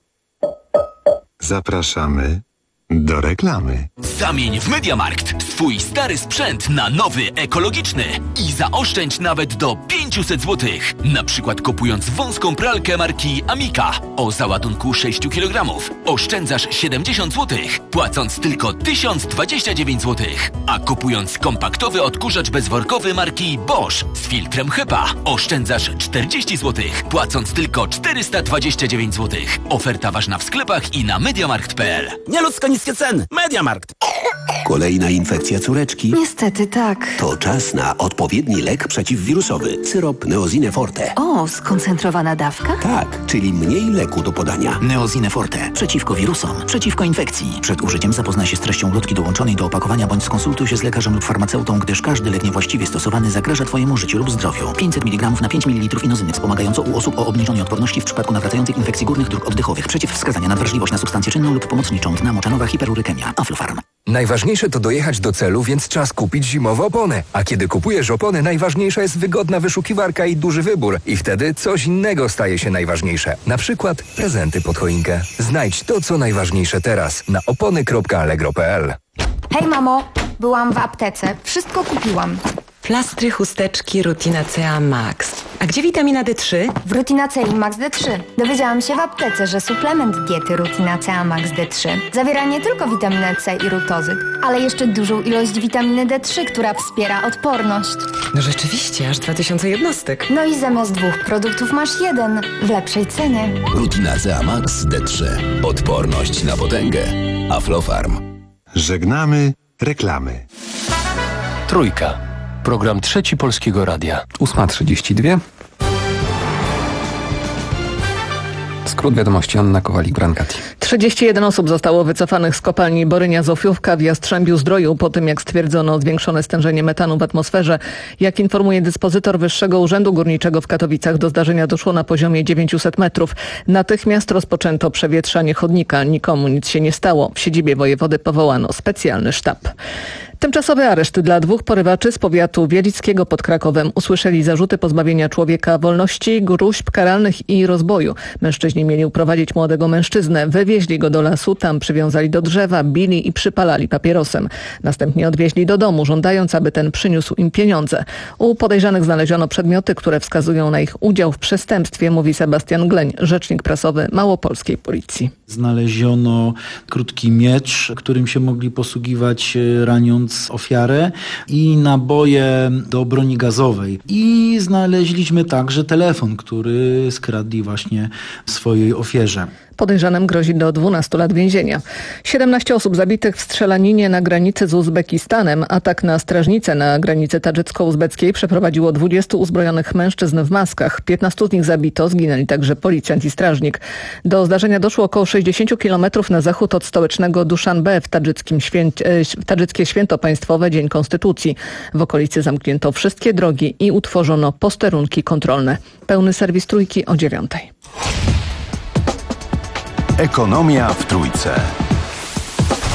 Zapraszamy do reklamy. Zamień w MediaMarkt swój stary sprzęt na nowy, ekologiczny i zaoszczędź nawet do pięćset złotych. Na przykład kupując wąską pralkę marki Amika o załadunku sześć kilogramów oszczędzasz siedemdziesiąt złotych, płacąc tylko tysiąc dwadzieścia dziewięć złotych. A kupując kompaktowy odkurzacz bezworkowy marki Bosch z filtrem HEPA oszczędzasz czterdzieści złotych, płacąc tylko czterysta dwadzieścia dziewięć złotych. Oferta ważna w sklepach i na mediamarkt kropka p l. Nieludzko niskie ceny. MediaMarkt. Kolejna infekcja córeczki? Niestety tak. To czas na odpowiedni lek przeciwwirusowy. Syrop Neosine Forte. O, skoncentrowana dawka? Tak, czyli mniej leku do podania. Neosine Forte. Przeciwko wirusom. Przeciwko infekcji. Przed użyciem zapoznaj się z treścią ulotki dołączonej do opakowania bądź skonsultuj się z lekarzem lub farmaceutą, gdyż każdy lek niewłaściwie stosowany zagraża Twojemu życiu lub zdrowiu. pięćset miligramów na pięć mililitrów inozyny wspomagająco u osób o obniżonej odporności w przypadku nawracających infekcji górnych dróg oddechowych. Przeciwwskazania na wrażliwość na substancję czynną lub pomocniczą. Dna moczanowa, hiperurykemia. Aflofarm. Najważniejsze to dojechać do celu, więc czas kupić zimowe opony. A kiedy kupujesz opony, najważniejsza jest wygodna wyszukiwarka i duży wybór. I wtedy coś innego staje się najważniejsze. Na przykład prezenty pod choinkę. Znajdź to, co najważniejsze teraz na opony kropka allegro kropka p l. Hej mamo, byłam w aptece. Wszystko kupiłam. Plastry, chusteczki, Rutina C A Max. A gdzie witamina D trzy? W Rutina C i Max D trzy. Dowiedziałam się w aptece, że suplement diety Rutina C A Max D trzy zawiera nie tylko witaminę C i rutozyt, ale jeszcze dużą ilość witaminy D trzy, która wspiera odporność. No rzeczywiście, aż dwa tysiące jednostek. No i zamiast dwóch produktów masz jeden w lepszej cenie. Rutina C A Max D trzy. Odporność na potęgę. Aflofarm. Żegnamy reklamy. Trójka. Program Trzeci Polskiego Radia. ósma trzydzieści dwa. Skrót wiadomości, Anna Kowalik-Brankati. trzydzieści jeden osób zostało wycofanych z kopalni Borynia Zofiówka w Jastrzębiu-Zdroju po tym, jak stwierdzono zwiększone stężenie metanu w atmosferze. Jak informuje dyspozytor Wyższego Urzędu Górniczego w Katowicach, do zdarzenia doszło na poziomie dziewięćset metrów. Natychmiast rozpoczęto przewietrzanie chodnika. Nikomu nic się nie stało. W siedzibie wojewody powołano specjalny sztab. Tymczasowy areszt dla dwóch porywaczy z powiatu wielickiego pod Krakowem. Usłyszeli zarzuty pozbawienia człowieka wolności, gróźb karalnych i rozboju. Mężczyźni mieli uprowadzić młodego mężczyznę. Wywieźli go do lasu, tam przywiązali do drzewa, bili i przypalali papierosem. Następnie odwieźli do domu, żądając, aby ten przyniósł im pieniądze. U podejrzanych znaleziono przedmioty, które wskazują na ich udział w przestępstwie, mówi Sebastian Gleń, rzecznik prasowy małopolskiej policji. Znaleziono krótki miecz, którym się mogli posługiwać, raniąc ofiarę, i naboje do broni gazowej. I znaleźliśmy także telefon, który skradli właśnie swojej ofierze. Podejrzanym grozi do dwunastu lat więzienia. siedemnaście osób zabitych w strzelaninie na granicy z Uzbekistanem. Atak na strażnicę na granicy tadżycko-uzbeckiej przeprowadziło dwudziestu uzbrojonych mężczyzn w maskach. piętnastu z nich zabito, zginęli także policjant i strażnik. Do zdarzenia doszło około sześćdziesiąt kilometrów na zachód od stołecznego Duszanbe w, tadżyckim święt, w tadżyckie święto państwowe Dzień Konstytucji. W okolicy zamknięto wszystkie drogi i utworzono posterunki kontrolne. Pełny serwis Trójki o dziewiątej. Ekonomia w Trójce.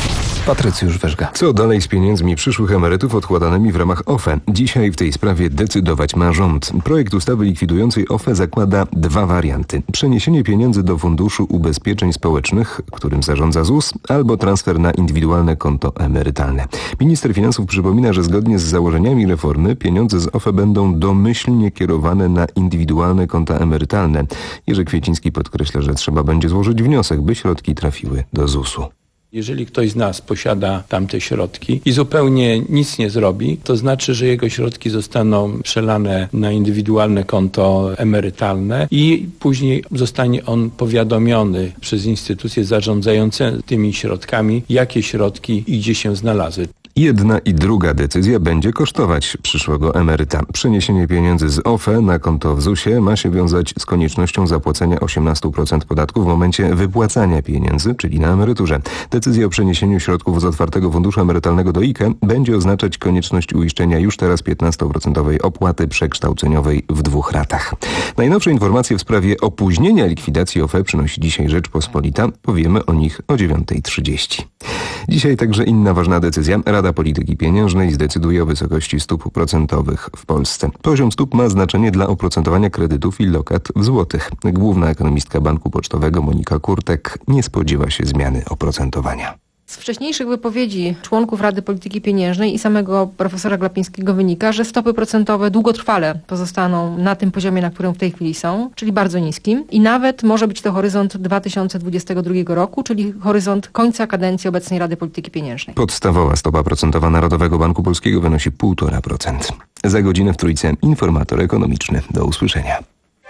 Patrycjusz Wyżga. Co dalej z pieniędzmi przyszłych emerytów odkładanymi w ramach O F E? Dzisiaj w tej sprawie decydować ma rząd. Projekt ustawy likwidującej O F E zakłada dwa warianty. Przeniesienie pieniędzy do Funduszu Ubezpieczeń Społecznych, którym zarządza Z U S, albo transfer na indywidualne konto emerytalne. Minister Finansów przypomina, że zgodnie z założeniami reformy pieniądze z O F E będą domyślnie kierowane na indywidualne konta emerytalne. Jerzy Kwieciński podkreśla, że trzeba będzie złożyć wniosek, by środki trafiły do Z U S u. Jeżeli ktoś z nas posiada tamte środki i zupełnie nic nie zrobi, to znaczy, że jego środki zostaną przelane na indywidualne konto emerytalne i później zostanie on powiadomiony przez instytucje zarządzające tymi środkami, jakie środki i gdzie się znalazły. Jedna i druga decyzja będzie kosztować przyszłego emeryta. Przeniesienie pieniędzy z O F E na konto w Z U S ie ma się wiązać z koniecznością zapłacenia osiemnaście procent podatku w momencie wypłacania pieniędzy, czyli na emeryturze. Decyzja o przeniesieniu środków z otwartego funduszu emerytalnego do I K E będzie oznaczać konieczność uiszczenia już teraz piętnastoprocentowej opłaty przekształceniowej w dwóch ratach. Najnowsze informacje w sprawie opóźnienia likwidacji O F E przynosi dzisiaj Rzeczpospolita. Powiemy o nich o dziewiąta trzydzieści. Dzisiaj także inna ważna decyzja. Rada Polityki Pieniężnej zdecyduje o wysokości stóp procentowych w Polsce. Poziom stóp ma znaczenie dla oprocentowania kredytów i lokat w złotych. Główna ekonomistka Banku Pocztowego Monika Kurtek nie spodziewa się zmiany oprocentowania. Z wcześniejszych wypowiedzi członków Rady Polityki Pieniężnej i samego profesora Glapińskiego wynika, że stopy procentowe długotrwale pozostaną na tym poziomie, na którym w tej chwili są, czyli bardzo niskim i nawet może być to horyzont dwa tysiące dwudziestego drugiego roku, czyli horyzont końca kadencji obecnej Rady Polityki Pieniężnej. Podstawowa stopa procentowa Narodowego Banku Polskiego wynosi półtora procent. Za godzinę w Trójce informator ekonomiczny. Do usłyszenia.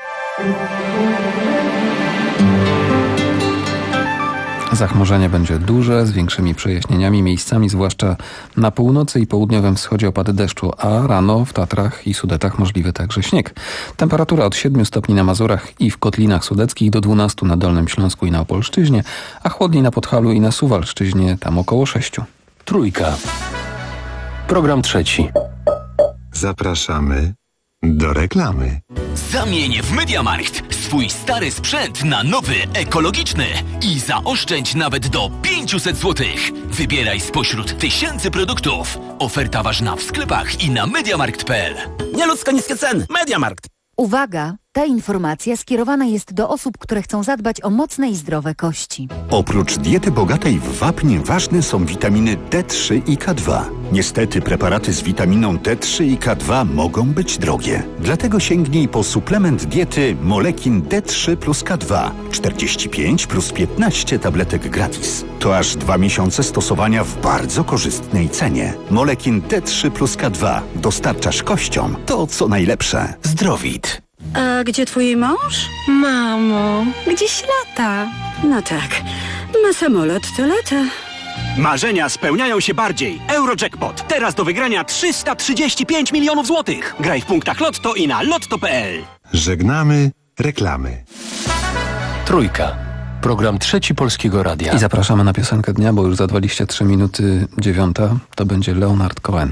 Zachmurzenie będzie duże, z większymi przejaśnieniami, miejscami zwłaszcza na północy i południowym wschodzie opady deszczu, a rano w Tatrach i Sudetach możliwy także śnieg. Temperatura od siedmiu stopni na Mazurach i w Kotlinach Sudeckich do dwunastu na Dolnym Śląsku i na Opolszczyźnie, a chłodniej na Podhalu i na Suwalszczyźnie, tam około sześciu. Trójka. Program trzeci. Zapraszamy do reklamy. Zamień w MediaMarkt swój stary sprzęt na nowy, ekologiczny i zaoszczędź nawet do pięćset złotych. Wybieraj spośród tysięcy produktów. Oferta ważna w sklepach i na mediamarkt kropka p l. Nieludzko niskie ceny. MediaMarkt. Uwaga! Ta informacja skierowana jest do osób, które chcą zadbać o mocne i zdrowe kości. Oprócz diety bogatej w wapń ważne są witaminy D trzy i K dwa. Niestety preparaty z witaminą D trzy i K dwa mogą być drogie. Dlatego sięgnij po suplement diety Molekin D trzy plus K dwa. czterdzieści pięć plus piętnaście tabletek gratis. To aż dwa miesiące stosowania w bardzo korzystnej cenie. Molekin D trzy plus K dwa. Dostarczasz kościom to, co najlepsze. Zdrowit. A gdzie twój mąż? Mamo, gdzieś lata. No tak, ma samolot, to lata. Marzenia spełniają się bardziej. Eurojackpot. Teraz do wygrania trzysta trzydzieści pięć milionów złotych. Graj w punktach Lotto i na lotto kropka p l. Żegnamy reklamy. Trójka. Program Trzeci Polskiego Radia. I zapraszamy na piosenkę dnia, bo już za dwadzieścia trzy minuty dziewiąta to będzie Leonard Cohen.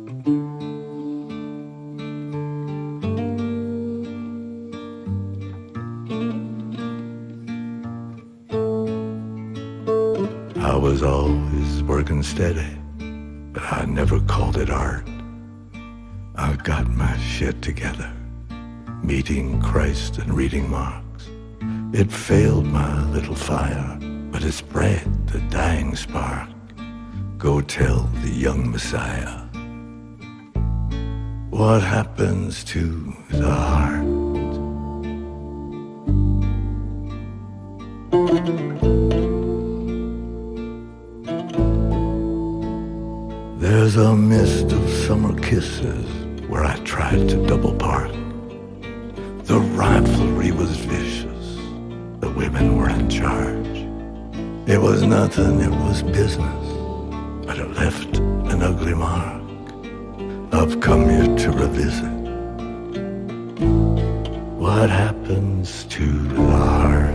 I was always working steady, but I never called it art. I got my shit together, meeting Christ and reading Marx. It failed my little fire, but it spread the dying spark. Go tell the young Messiah what happens to the heart. There's a mist of summer kisses where I tried to double park. The rivalry was vicious, the women were in charge. It was nothing, it was business, but it left an ugly mark. I've come here to revisit what happens to the heart.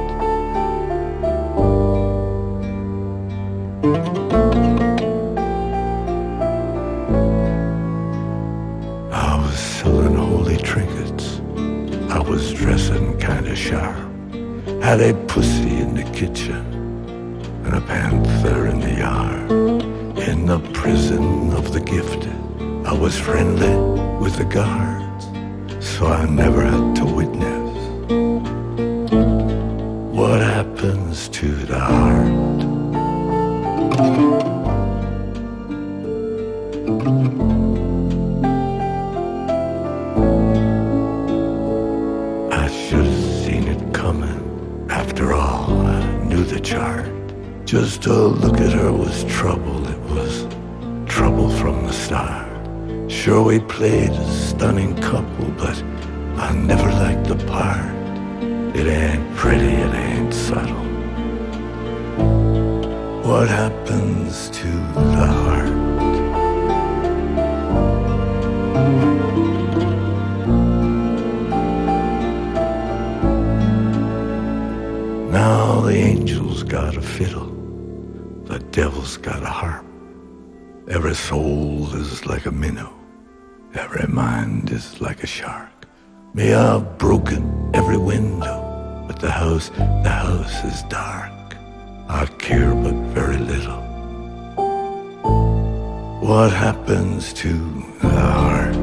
I was selling holy trinkets. I was dressing kinda sharp. Had a pussy in the kitchen and a panther in the yard. a prison of the gifted. I was friendly with the guards, so I never had to witness what happens to the heart. I should have seen it coming. After all, I knew the chart. Just to look at her was trouble. It was trouble from the start. Sure, we played a stunning couple, but I never liked the part. It ain't pretty, it ain't subtle. What happens to the heart? Now the angel's got a fiddle, the devil's got a harp. Every soul is like a minnow, every mind is like a shark. May I've broken every window, but the house, the house is dark. I care but very little. What happens to the heart?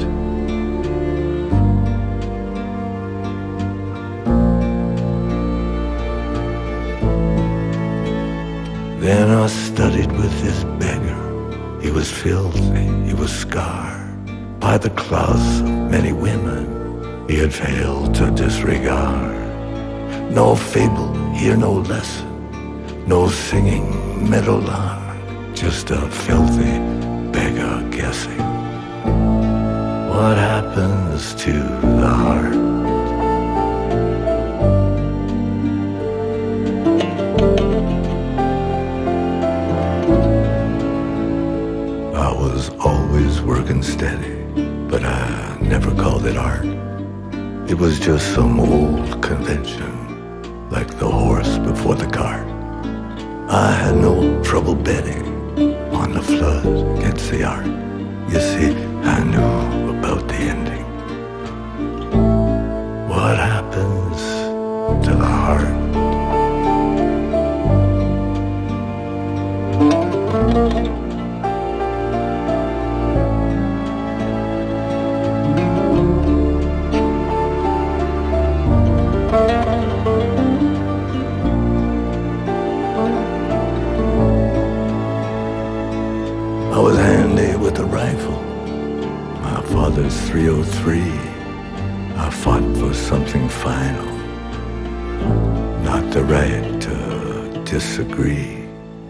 Then I studied with this beggar. He was filthy, he was scarred by the claws of many women he had failed to disregard. No fable, here no lesson, no singing meadowlark, just a filthy beggar guessing. What happens to the heart? I was always working steady, but I never called it art. It was just some old convention, like the horse before the cart. I had no trouble betting on the flood against the ark. You see, I knew about the ending. What happens to the heart? I was handy with a rifle, my father's three oh three. I fought for something final, not the right to disagree.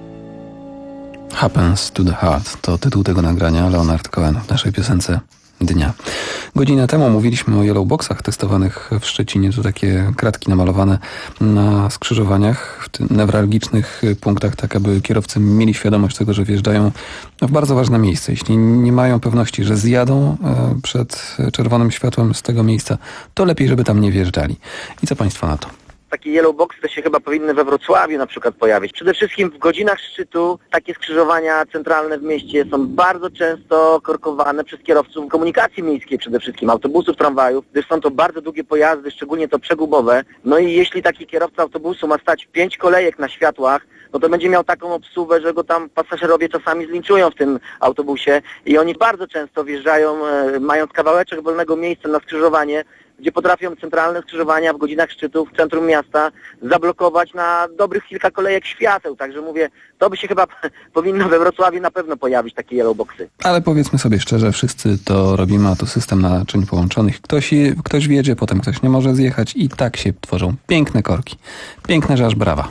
Happens to the Heart to tytuł tego nagrania, Leonard Cohen w naszej piosence dnia. Godzinę temu mówiliśmy o yellowboxach testowanych w Szczecinie. To takie kratki namalowane na skrzyżowaniach, w tych newralgicznych punktach, tak aby kierowcy mieli świadomość tego, że wjeżdżają w bardzo ważne miejsce. Jeśli nie mają pewności, że zjadą przed czerwonym światłem z tego miejsca, to lepiej, żeby tam nie wjeżdżali. I co Państwo na to? Takie yellowboxy to się chyba powinny we Wrocławiu na przykład pojawić. Przede wszystkim w godzinach szczytu takie skrzyżowania centralne w mieście są bardzo często korkowane przez kierowców komunikacji miejskiej, przede wszystkim autobusów, tramwajów, gdyż są to bardzo długie pojazdy, szczególnie to przegubowe. No i jeśli taki kierowca autobusu ma stać pięć kolejek na światłach, no to będzie miał taką obsługę, że go tam pasażerowie czasami zlinczują w tym autobusie i oni bardzo często wjeżdżają, e, mając kawałeczek wolnego miejsca na skrzyżowanie, gdzie potrafią centralne skrzyżowania w godzinach szczytu w centrum miasta zablokować na dobrych kilka kolejek świateł. Także mówię, to by się chyba powinno we Wrocławiu na pewno pojawić takie yellowboxy. Ale powiedzmy sobie szczerze, wszyscy to robimy, a to system naczyń połączonych. Ktoś, ktoś wjedzie, potem ktoś nie może zjechać i tak się tworzą piękne korki. Piękne, że aż brawa.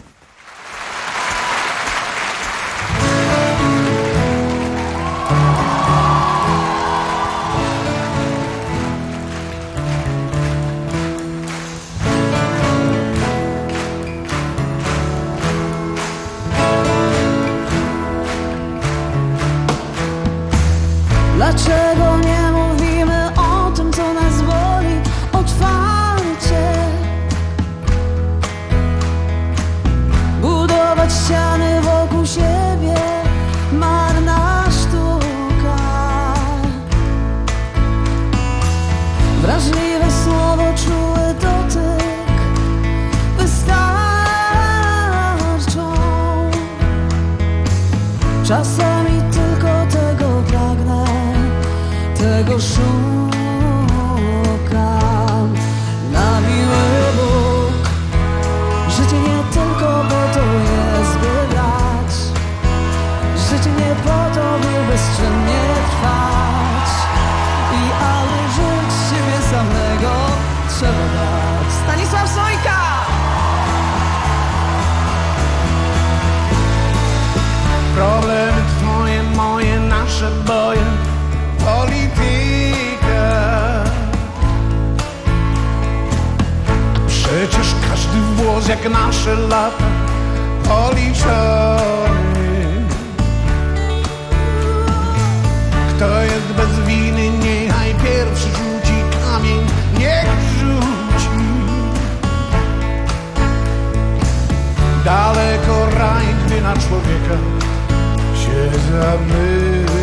Dlaczego nie mówimy o tym, co nas boli otwarcie? Budować ściany wokół siebie, marna sztuka. Wrażliwe słowo, czuły dotyk wystarczą. Czasami ty tego szukam. Na miły Bóg, życie nie tylko po to jest, by grać. Życie nie po to, by bezczynnie trwać. I aby żyć siebie samego trzeba dać. Stanisław Sojka! Problemy twoje, moje, nasze boje, polityka. Przecież każdy włos jak nasze lata policzony. Kto jest bez winy, niechaj pierwszy rzuci kamień, niech rzuci. Daleko raj, gdy na człowieka się zamyka.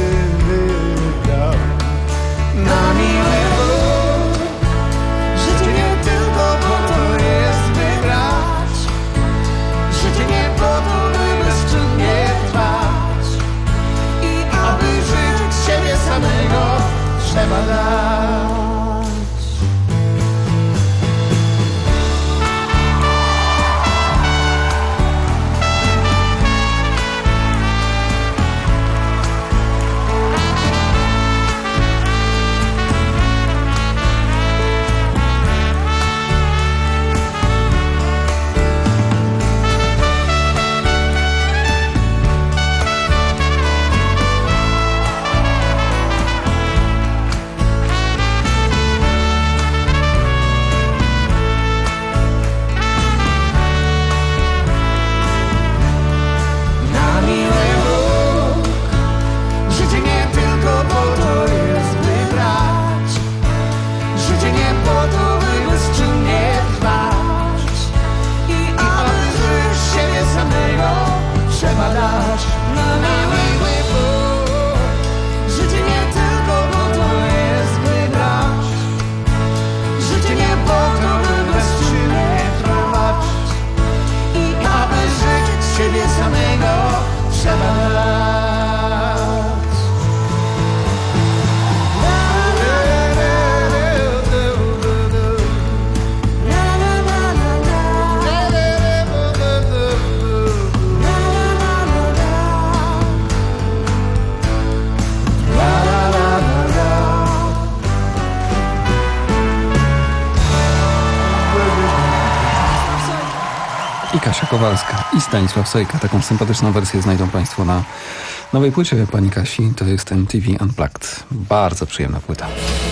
Na miły Bóg, życie nie tylko po to jest, by grać. Życie nie po to, by bezczynnie trwać. I aby żyć siebie samego trzeba dać. Kasia Kowalska i Stanisław Sojka. Taką sympatyczną wersję znajdą Państwo na nowej płycie pani Kasi. To jest M T V Unplugged. Bardzo przyjemna płyta.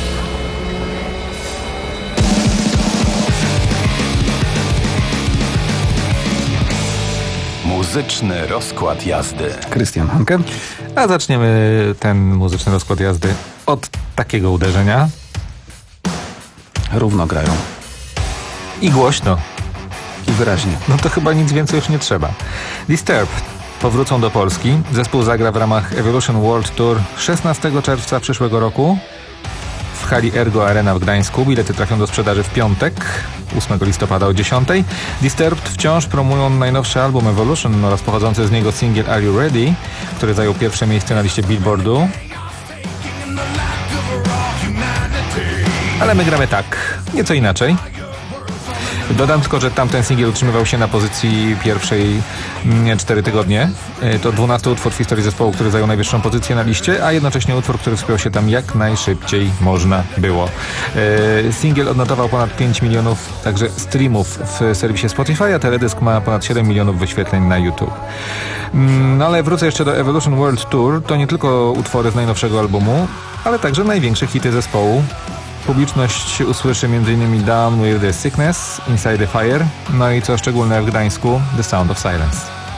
Muzyczny rozkład jazdy. Krystian Hanke. A zaczniemy ten muzyczny rozkład jazdy od takiego uderzenia. Równo grają. I głośno. I wyraźnie. No to chyba nic więcej już nie trzeba. Disturbed powrócą do Polski. Zespół zagra w ramach Evolution World Tour szesnastego czerwca przyszłego roku w hali Ergo Arena w Gdańsku. Bilety trafią do sprzedaży w piątek, ósmego listopada o dziesiątej. Disturbed wciąż promują najnowszy album Evolution oraz pochodzący z niego singiel Are You Ready, który zajął pierwsze miejsce na liście Billboardu. Ale my gramy tak, nieco inaczej. Dodam tylko, że tamten singiel utrzymywał się na pozycji pierwszej cztery tygodnie. To dwunasty utwór w historii zespołu, który zajął najwyższą pozycję na liście, a jednocześnie utwór, który wspiął się tam jak najszybciej można było. Singiel odnotował ponad pięć milionów także streamów w serwisie Spotify, a teledysk ma ponad siedem milionów wyświetleń na YouTube. No ale wrócę jeszcze do Evolution World Tour. To nie tylko utwory z najnowszego albumu, ale także największe hity zespołu. Publiczność usłyszy m.in. Down with the Sickness, Inside the Fire, no i co szczególne w Gdańsku, The Sound of Silence.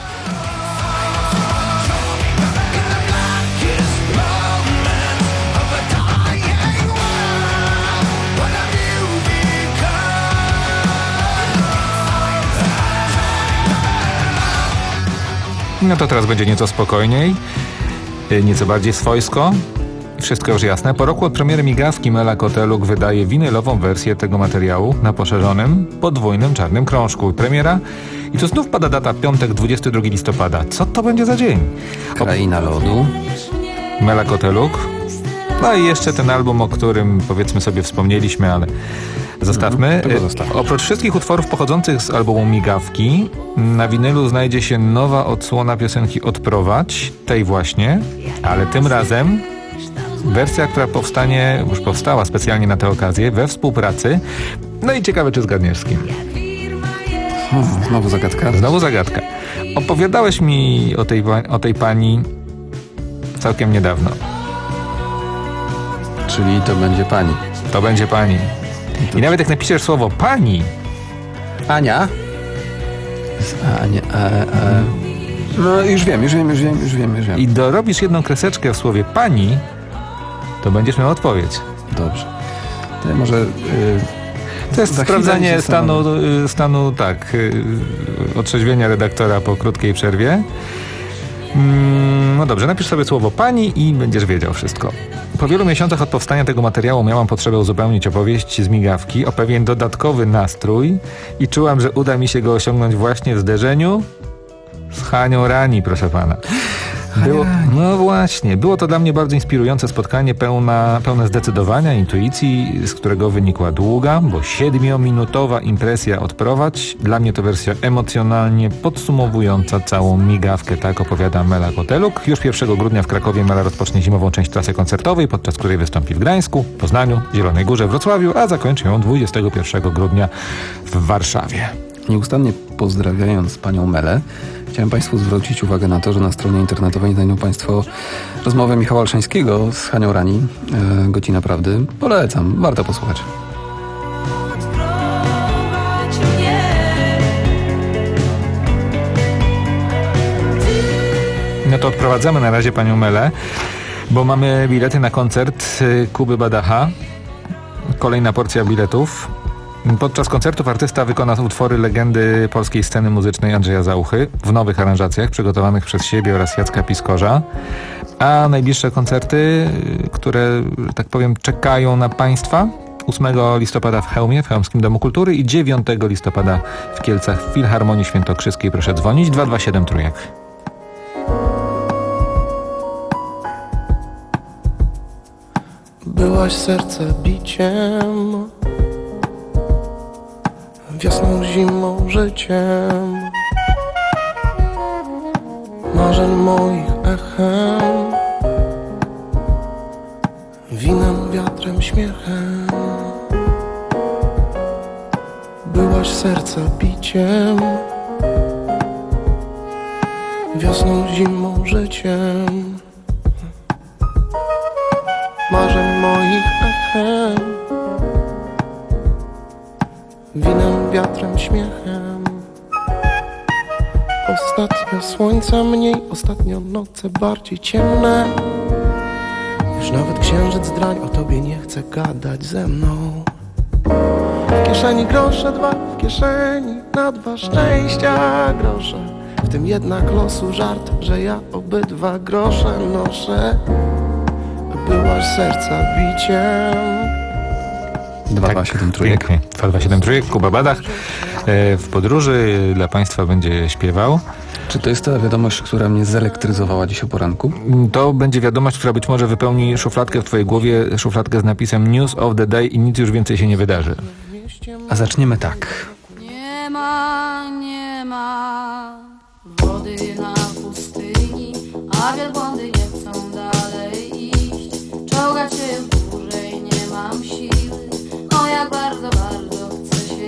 No to teraz będzie nieco spokojniej, nieco bardziej swojsko. Wszystko już jasne. Po roku od premiery migawki Mela Koteluk wydaje winylową wersję tego materiału na poszerzonym, podwójnym czarnym krążku. Premiera i to znów pada data piątek, dwudziestego drugiego listopada. Co to będzie za dzień? Kraina lodu. Mela Koteluk. No i jeszcze ten album, o którym powiedzmy sobie wspomnieliśmy, ale zostawmy. Mhm, zostawmy. Oprócz wszystkich utworów pochodzących z albumu Migawki, na winylu znajdzie się nowa odsłona piosenki Odprowadź, tej właśnie, ale tym razem wersja, która powstanie, już powstała specjalnie na tę okazję, we współpracy. No i ciekawe, czy zgadniesz z kim. Hmm, znowu zagadka. Znowu zagadka. Opowiadałeś mi o tej, o tej pani całkiem niedawno. Czyli to będzie pani. To będzie pani. I nawet jak napiszesz słowo pani... Ania? Ania, e, e. No już wiem, już wiem, już wiem, już wiem, już wiem. I dorobisz jedną kreseczkę w słowie pani, to będziesz miał odpowiedź. Dobrze. To może... Yy, to jest sprawdzenie stanu, stanu, tak, yy, otrzeźwienia redaktora po krótkiej przerwie. Mm, no dobrze, napisz sobie słowo pani i będziesz wiedział wszystko. Po wielu miesiącach od powstania tego materiału miałam potrzebę uzupełnić opowieść z Migawki o pewien dodatkowy nastrój i czułam, że uda mi się go osiągnąć właśnie w zderzeniu z Hanią Rani, proszę pana. Było, no właśnie, było to dla mnie bardzo inspirujące spotkanie, pełna, pełne zdecydowania, intuicji, z którego wynikła długa, bo siedmiominutowa impresja Odprowadź. Dla mnie to wersja emocjonalnie podsumowująca całą Migawkę, tak opowiada Mela Koteluk. Już pierwszego grudnia w Krakowie Mela rozpocznie zimową część trasy koncertowej, podczas której wystąpi w Gdańsku, Poznaniu, Zielonej Górze, Wrocławiu, a zakończy ją dwudziestego pierwszego grudnia w Warszawie. Nieustannie pozdrawiając panią Melę, chciałem Państwu zwrócić uwagę na to, że na stronie internetowej znajdą Państwo rozmowę Michała Olszańskiego z Hanią Rani, e, Godzina Prawdy. Polecam, warto posłuchać. No to odprowadzamy na razie panią Melę, bo mamy bilety na koncert Kuby Badacha. Kolejna porcja biletów. Podczas koncertów artysta wykona utwory legendy polskiej sceny muzycznej Andrzeja Zauchy w nowych aranżacjach przygotowanych przez siebie oraz Jacka Piskorza. A najbliższe koncerty, które, tak powiem, czekają na Państwa, ósmego listopada w Chełmie, w Chełmskim Domu Kultury i dziewiątego listopada w Kielcach w Filharmonii Świętokrzyskiej. Proszę dzwonić dwa dwa siedem trójek. Byłaś serce biciem, wiosną, zimą, życiem, marzeń moich echem, winem, wiatrem, śmiechem. Byłaś serca biciem, wiosną, zimą, życiem, marzeń moich echem, winem, wiatrem, śmiechem. Ostatnio słońca mniej, ostatnio noce bardziej ciemne. Już nawet księżyc drań o tobie nie chce gadać ze mną. W kieszeni grosze dwa, w kieszeni na dwa szczęścia grosze. W tym jednak losu żart, że ja obydwa grosze noszę. Byłaś serca biciem. dwa dwa siedem trójek. dwa dwa siedem trójek, Kuba Badach w podróży dla Państwa będzie śpiewał. Czy to jest ta wiadomość, która mnie zelektryzowała dziś o poranku? To będzie wiadomość, która być może wypełni szufladkę w Twojej głowie, szufladkę z napisem News of the Day i nic już więcej się nie wydarzy. A zaczniemy tak. Nie ma, nie ma wody na pustyni, a wielbłądy nie chcą dalej iść. Czołgać się dłużej nie mam siły, o jak bardzo, bardzo chcę się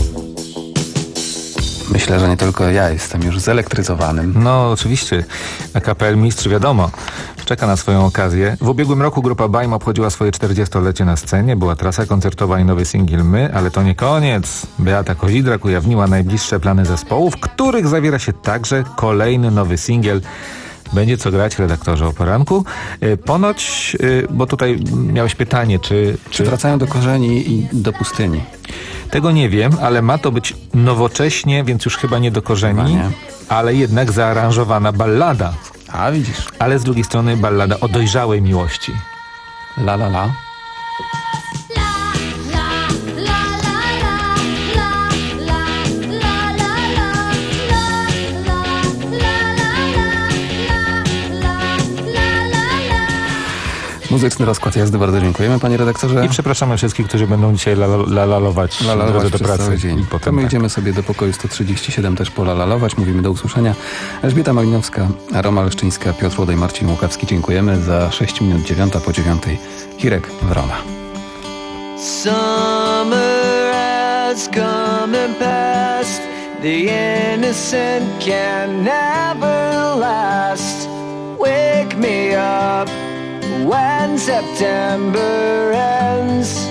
pić. Myślę, że nie tylko ja jestem już zelektryzowanym. No oczywiście, A K P L Mistrz wiadomo, czeka na swoją okazję. W ubiegłym roku grupa Bajm obchodziła swoje czterdziestolecie na scenie, była trasa koncertowa i nowy singiel My, ale to nie koniec. Beata Kozidrak ujawniła najbliższe plany zespołu, w których zawiera się także kolejny nowy singiel. Będzie co grać, redaktorze, o poranku. Ponoć, bo tutaj miałeś pytanie, czy... Czy wracają do korzeni i do pustyni? Tego nie wiem, ale ma to być nowocześnie, więc już chyba nie do korzeni, nie. Ale jednak zaaranżowana ballada. A widzisz. Ale z drugiej strony ballada o dojrzałej miłości. La la la. Muzyczny rozkład jazdy, bardzo dziękujemy, panie redaktorze. I przepraszamy wszystkich, którzy będą dzisiaj lalalować la, la, la, drodze do pracy. Dzień. I potem my tak. idziemy sobie do pokoju sto trzydzieści siedem też polalalować. Mówimy do usłyszenia. Elżbieta Malinowska, Roma Leszczyńska, Piotr Łodej, Marcin Łukawski. Dziękujemy. Za sześć minut dziewiąta po dziewiątej. Hirek Wrona. Summer has come and passed. The innocent can never last. Wake me up when September ends.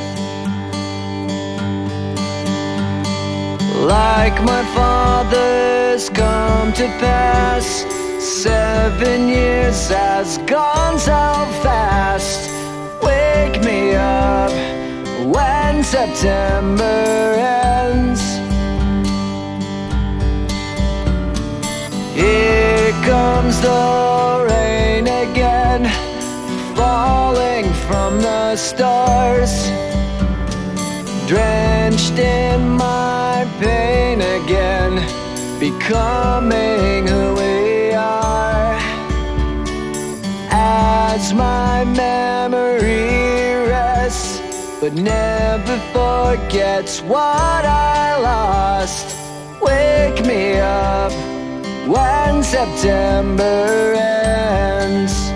Like my father's come to pass. Seven years has gone so fast. Wake me up when September ends. Here comes the rain again, falling from the stars, drenched in my pain again, becoming who we are. As my memory rests, but never forgets what I lost. Wake me up when September ends.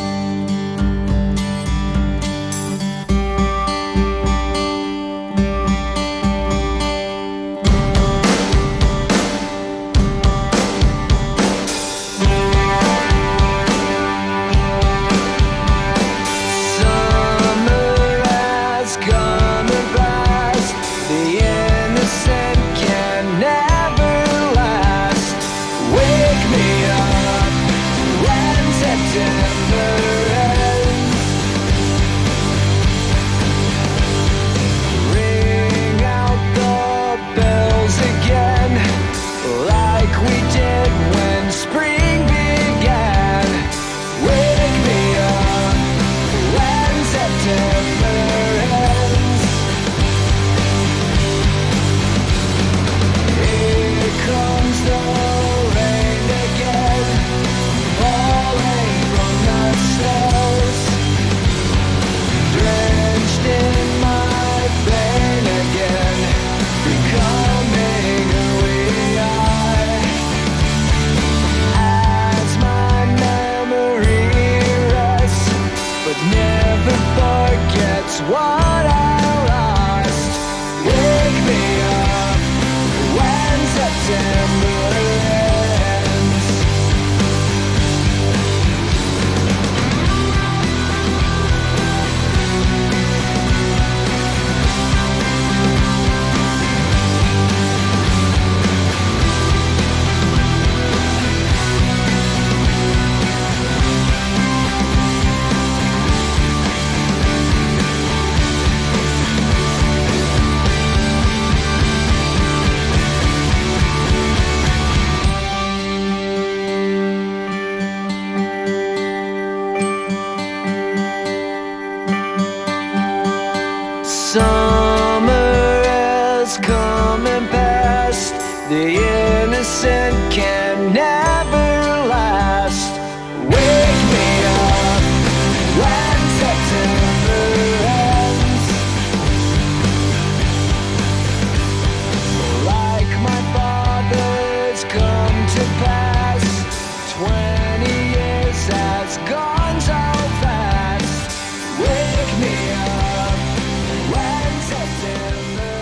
Summer has come and passed. The innocent can never last. Wake me up when September ends. Like my father's come to pass. Twenty years has gone so fast. Wake me up when September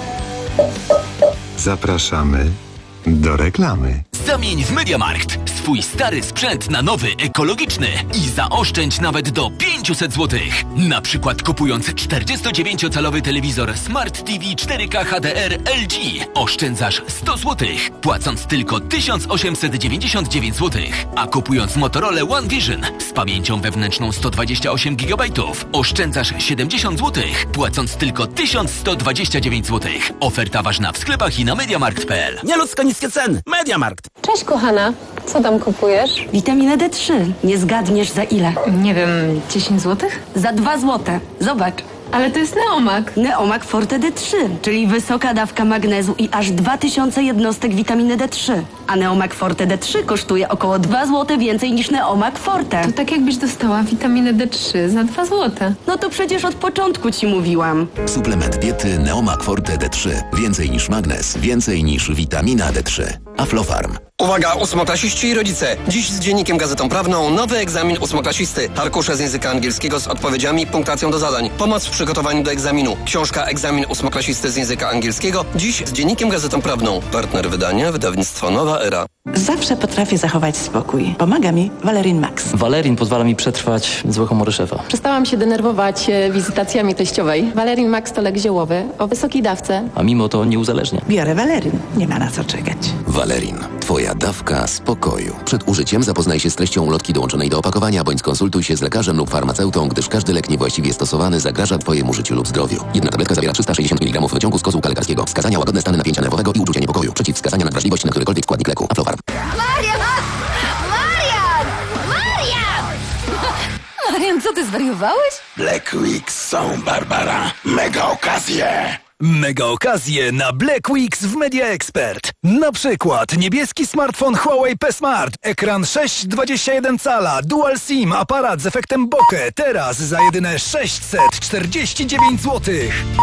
ends. Zapraszamy do reklamy. Zamień w MediaMarkt swój stary sprzęt na nowy, ekologiczny i zaoszczędź nawet do pięćset złotych. Na przykład kupując czterdziestodziewięciocalowy telewizor Smart T V cztery K H D R L G oszczędzasz sto złotych, płacąc tylko tysiąc osiemset dziewięćdziesiąt dziewięć złotych. A kupując Motorola One Vision z pamięcią wewnętrzną sto dwadzieścia osiem gigabajtów oszczędzasz siedemdziesiąt złotych, płacąc tylko tysiąc sto dwadzieścia dziewięć złotych. Oferta ważna w sklepach i na mediamarkt kropka p l. Nieludzko niskie ceny. MediaMarkt. Cześć kochana, co tam kupujesz? Witaminę D trzy. Nie zgadniesz za ile? Nie wiem, dziesięć złotych? Za dwa złote. Zobacz. Ale to jest Neomak. Neomak Forte D trzy, czyli wysoka dawka magnezu i aż dwa tysiące jednostek witaminy D trzy. A Neomak Forte D trzy kosztuje około dwa złote więcej niż Neomak Forte. To tak jakbyś dostała witaminę D trzy za dwa złote. No to przecież od początku ci mówiłam. Suplement diety Neomak Forte D trzy. Więcej niż magnez, więcej niż witamina D trzy. Aflofarm. Uwaga, ósmoklasiści i rodzice! Dziś z Dziennikiem Gazetą Prawną nowy egzamin ósmoklasisty. Arkusze z języka angielskiego z odpowiedziami i punktacją do zadań. Pomoc w przygotowaniu do egzaminu. Książka Egzamin ósmoklasisty z języka angielskiego. Dziś z Dziennikiem Gazetą Prawną. Partner wydania, wydawnictwo Nowa Era. Zawsze potrafię zachować spokój. Pomaga mi Valerin Max. Valerin pozwala mi przetrwać złe humory szefa. Przestałam się denerwować e, wizytacjami teściowej. Valerin Max to lek ziołowy o wysokiej dawce. A mimo to nie uzależnia. Biorę Valerin. Nie ma na co czekać. Valerin. Twoja dawka spokoju. Przed użyciem zapoznaj się z treścią ulotki dołączonej do opakowania, bądź skonsultuj się z lekarzem lub farmaceutą, gdyż każdy lek niewłaściwie stosowany zagraża Twojemu życiu lub zdrowiu. Jedna tabletka zawiera trzysta sześćdziesiąt miligramów wyciągu z kozłka lekarskiego. Wskazania: łagodne stany napięcia nerwowego i uczucia niepokoju. Przeciwwskazania: nadwrażliwość na którykolwiek składnik leku. Aflofarm. Marian! Marian! Marian! Marian, co ty zwariowałeś? Black Weeks są, Barbara. Mega okazje! Mega okazje na Black Weeks w Media Expert. Na przykład niebieski smartfon Huawei P Smart, ekran sześć przecinek dwadzieścia jeden cala, dual SIM, aparat z efektem bokeh. Teraz za jedyne sześćset czterdzieści dziewięć złotych.